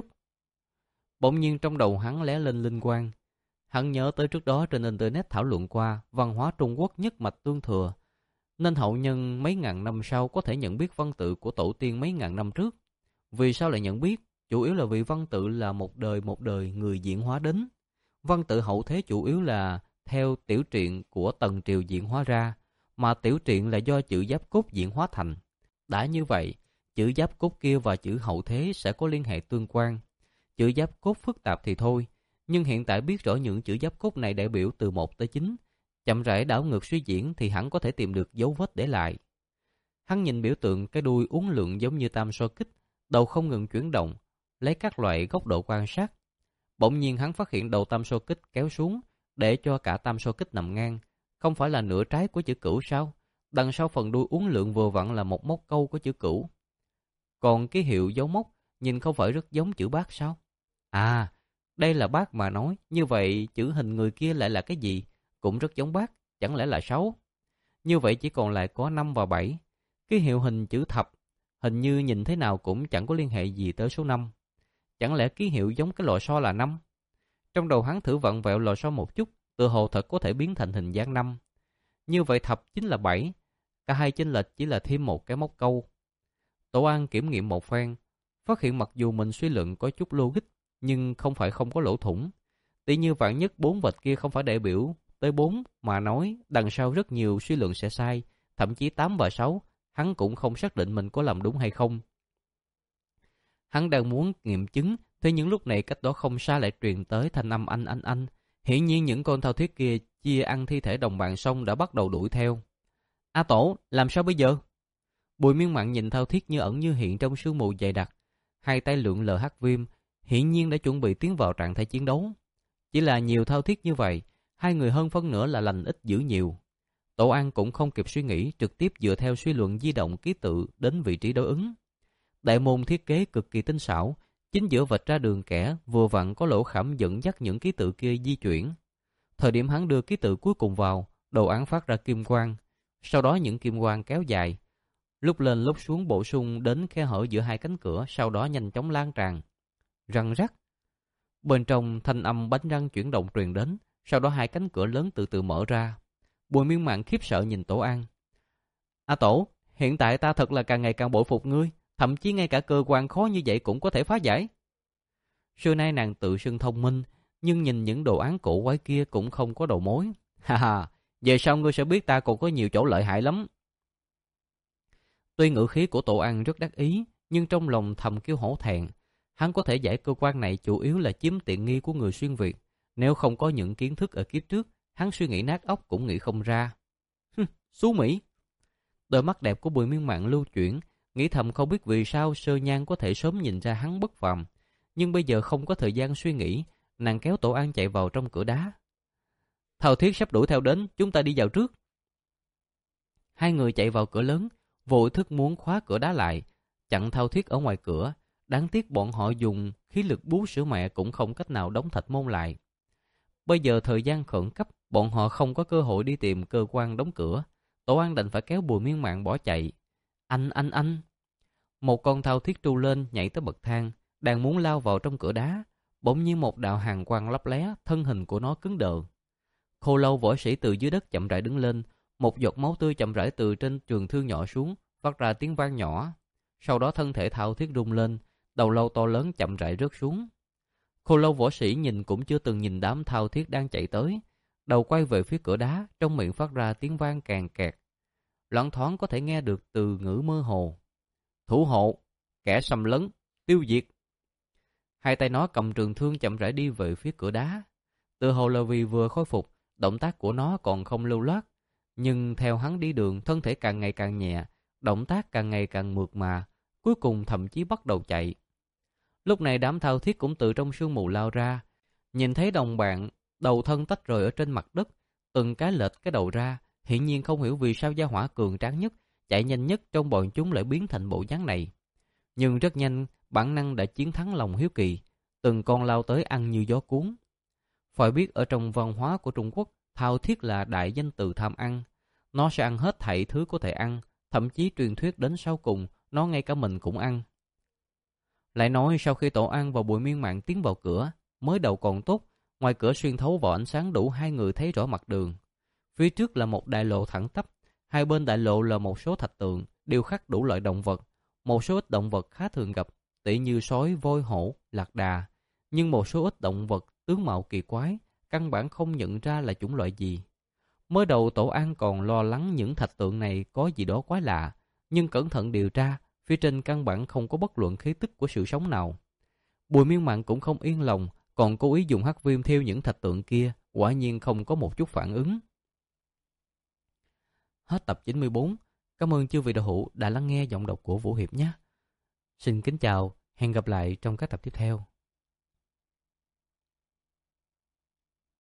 Bỗng nhiên trong đầu hắn lóe lên linh quang. Hắn nhớ tới trước đó trên Internet thảo luận qua văn hóa Trung Quốc nhất mạch tương thừa, nên hậu nhân mấy ngàn năm sau có thể nhận biết văn tự của tổ tiên mấy ngàn năm trước. Vì sao lại nhận biết? Chủ yếu là vì văn tự là một đời một đời người diễn hóa đến. Văn tự hậu thế chủ yếu là theo tiểu truyện của Tần Triều diễn hóa ra, mà tiểu truyện là do chữ giáp cốt diễn hóa thành. Đã như vậy, chữ giáp cốt kia và chữ hậu thế sẽ có liên hệ tương quan. Chữ giáp cốt phức tạp thì thôi, nhưng hiện tại biết rõ những chữ giáp cốt này đại biểu từ một tới chín, chậm rãi đảo ngược suy diễn thì hẳn có thể tìm được dấu vết để lại. Hắn nhìn biểu tượng cái đuôi uốn lượn giống như tam xoa kích, đầu không ngừng chuyển động, lấy các loại góc độ quan sát. Bỗng nhiên hắn phát hiện đầu tam xoa kích kéo xuống, để cho cả tam xoa kích nằm ngang. Không phải là nửa trái của chữ cửu sao? Đằng sau phần đuôi uốn lượn vừa vặn là một móc câu của chữ cửu. Còn ký hiệu dấu móc nhìn không phải rất giống chữ bát sao? À, đây là bát mà nói. Như vậy chữ hình người kia lại là cái gì? Cũng rất giống bát, chẳng lẽ là sáu? Như vậy chỉ còn lại có năm và bảy. Ký hiệu hình chữ thập hình như nhìn thế nào cũng chẳng có liên hệ gì tới số năm. Chẳng lẽ ký hiệu giống cái lò xo là năm? Trong đầu hắn thử vặn vẹo lò xo một chút, tựa hồ thật có thể biến thành hình dáng năm. Như vậy thập chính là bảy, cả hai chênh lệch chỉ là thêm một cái móc câu. Tổ An kiểm nghiệm một phen, phát hiện mặc dù mình suy luận có chút logic, nhưng không phải không có lỗ thủng. Tỷ như vạn nhất bốn vạch kia không phải đại biểu tới bốn mà nói, đằng sau rất nhiều suy luận sẽ sai, thậm chí tám và sáu, hắn cũng không xác định mình có làm đúng hay không. Hắn đang muốn nghiệm chứng, thế nhưng lúc này cách đó không xa lại truyền tới thanh âm anh anh anh. Hiển nhiên những con thao thiết kia chia ăn thi thể đồng bạn xong đã bắt đầu đuổi theo. A Tổ, làm sao bây giờ? Bùi Miên Mạn nhìn thao thiết như ẩn như hiện trong sương mù dày đặc, hai tay lượn lờ hắc viêm, hiển nhiên đã chuẩn bị tiến vào trạng thái chiến đấu. Chỉ là nhiều thao thiết như vậy, hai người hơn phân nửa là lành ít dữ nhiều. Tổ An cũng không kịp suy nghĩ, trực tiếp dựa theo suy luận di động ký tự đến vị trí đối ứng. Đại môn thiết kế cực kỳ tinh xảo, chính giữa vạch ra đường kẻ vừa vặn có lỗ khảm dẫn dắt những ký tự kia di chuyển. Thời điểm hắn đưa ký tự cuối cùng vào, đồ án phát ra kim quang, sau đó những kim quang kéo dài. lúc lên lúc xuống bổ sung đến khe hở giữa hai cánh cửa, sau đó nhanh chóng lan tràn. Răng rắc. Bên trong thanh âm bánh răng chuyển động truyền đến, sau đó hai cánh cửa lớn từ từ mở ra. Bùi Miên Mạn khiếp sợ nhìn Tổ An. A Tổ, hiện tại ta thật là càng ngày càng bội phục ngươi, thậm chí ngay cả cơ quan khó như vậy cũng có thể phá giải. Xưa nay nàng tự xưng thông minh, nhưng nhìn những đồ án cổ quái kia cũng không có đầu mối. Ha ha, về sau ngươi sẽ biết ta còn có nhiều chỗ lợi hại lắm. Tuy ngữ khí của Tổ An rất đắc ý, nhưng trong lòng thầm kêu hổ thẹn. Hắn có thể giải cơ quan này chủ yếu là chiếm tiện nghi của người xuyên Việt. Nếu không có những kiến thức ở kiếp trước, hắn suy nghĩ nát óc cũng nghĩ không ra. Xú Mỹ. Đôi mắt đẹp của Bùi Miên Mạn lưu chuyển, nghĩ thầm không biết vì sao Sơ Nhan có thể sớm nhìn ra hắn bất phàm. Nhưng bây giờ không có thời gian suy nghĩ, nàng kéo Tổ An chạy vào trong cửa đá. Thao Thiết sắp đuổi theo đến, chúng ta đi vào trước. Hai người chạy vào cửa lớn, vô thức muốn khóa cửa đá lại, chặn Thao Thiết ở ngoài cửa. Đáng tiếc bọn họ dùng khí lực bú sữa mẹ cũng không cách nào đóng thạch môn lại. Bây giờ thời gian khẩn cấp, bọn họ không có cơ hội đi tìm cơ quan đóng cửa. Tổ An đành phải kéo Bùi Miên Mạn bỏ chạy. Anh, anh, anh. Một con Thao Thiết tru lên nhảy tới bậc thang, đang muốn lao vào trong cửa đá. Bỗng nhiên một đạo hàn quang lấp lé, thân hình của nó cứng đờ. Khô Lâu võ sĩ từ dưới đất chậm rãi đứng lên, một giọt máu tươi chậm rãi từ trên trường thương nhỏ xuống, phát ra tiếng vang nhỏ. Sau đó thân thể Thao Thiết rung lên, đầu lâu to lớn chậm rãi rớt xuống. Khô Lâu võ sĩ nhìn cũng chưa từng nhìn đám Thao Thiết đang chạy tới, đầu quay về phía cửa đá, trong miệng phát ra tiếng vang càng kẹt. Loáng thoáng có thể nghe được từ ngữ mơ hồ. Thủ hộ, kẻ xâm lấn, tiêu diệt. Hai tay nó cầm trường thương chậm rãi đi về phía cửa đá. Tự hồ là vì vừa khôi phục, động tác của nó còn không lưu loát, nhưng theo hắn đi đường, thân thể càng ngày càng nhẹ, động tác càng ngày càng mượt mà, cuối cùng thậm chí bắt đầu chạy. Lúc này đám Thao Thiết cũng từ trong sương mù lao ra, nhìn thấy đồng bạn đầu thân tách rời ở trên mặt đất, từng cái lệch cái đầu ra, hiển nhiên không hiểu vì sao gia hỏa cường tráng nhất, chạy nhanh nhất trong bọn chúng lại biến thành bộ dáng này. Nhưng rất nhanh, bản năng đã chiến thắng lòng hiếu kỳ, từng con lao tới ăn như gió cuốn. Phải biết ở trong văn hóa của Trung Quốc, Thao Thiết là đại danh từ tham ăn. Nó sẽ ăn hết thảy thứ có thể ăn, thậm chí truyền thuyết đến sau cùng, nó ngay cả mình cũng ăn. Lại nói sau khi Tổ An và Bùi Miên Mạn tiến vào cửa, mới đầu còn tốt, ngoài cửa xuyên thấu vào ánh sáng đủ hai người thấy rõ mặt đường. Phía trước là một đại lộ thẳng tắp, hai bên đại lộ là một số thạch tượng, điêu khắc đủ loại động vật, một số ít động vật khá thường gặp, tỉ như sói, voi, hổ, lạc đà, nhưng một số ít động vật tướng mạo kỳ quái, căn bản không nhận ra là chủng loại gì. Mới đầu Tổ An còn lo lắng những thạch tượng này có gì đó quái lạ, nhưng cẩn thận điều tra, phía trên căn bản không có bất luận khí tức của sự sống nào. Bùi Miên Mạn cũng không yên lòng, còn cố ý dùng hắc viêm thiêu những thạch tượng kia, quả nhiên không có một chút phản ứng. Hết tập chín mươi bốn. Cảm ơn chư vị đạo hữu đã lắng nghe giọng đọc của Vũ Hiệp nhé. Xin kính chào, hẹn gặp lại trong các tập tiếp theo.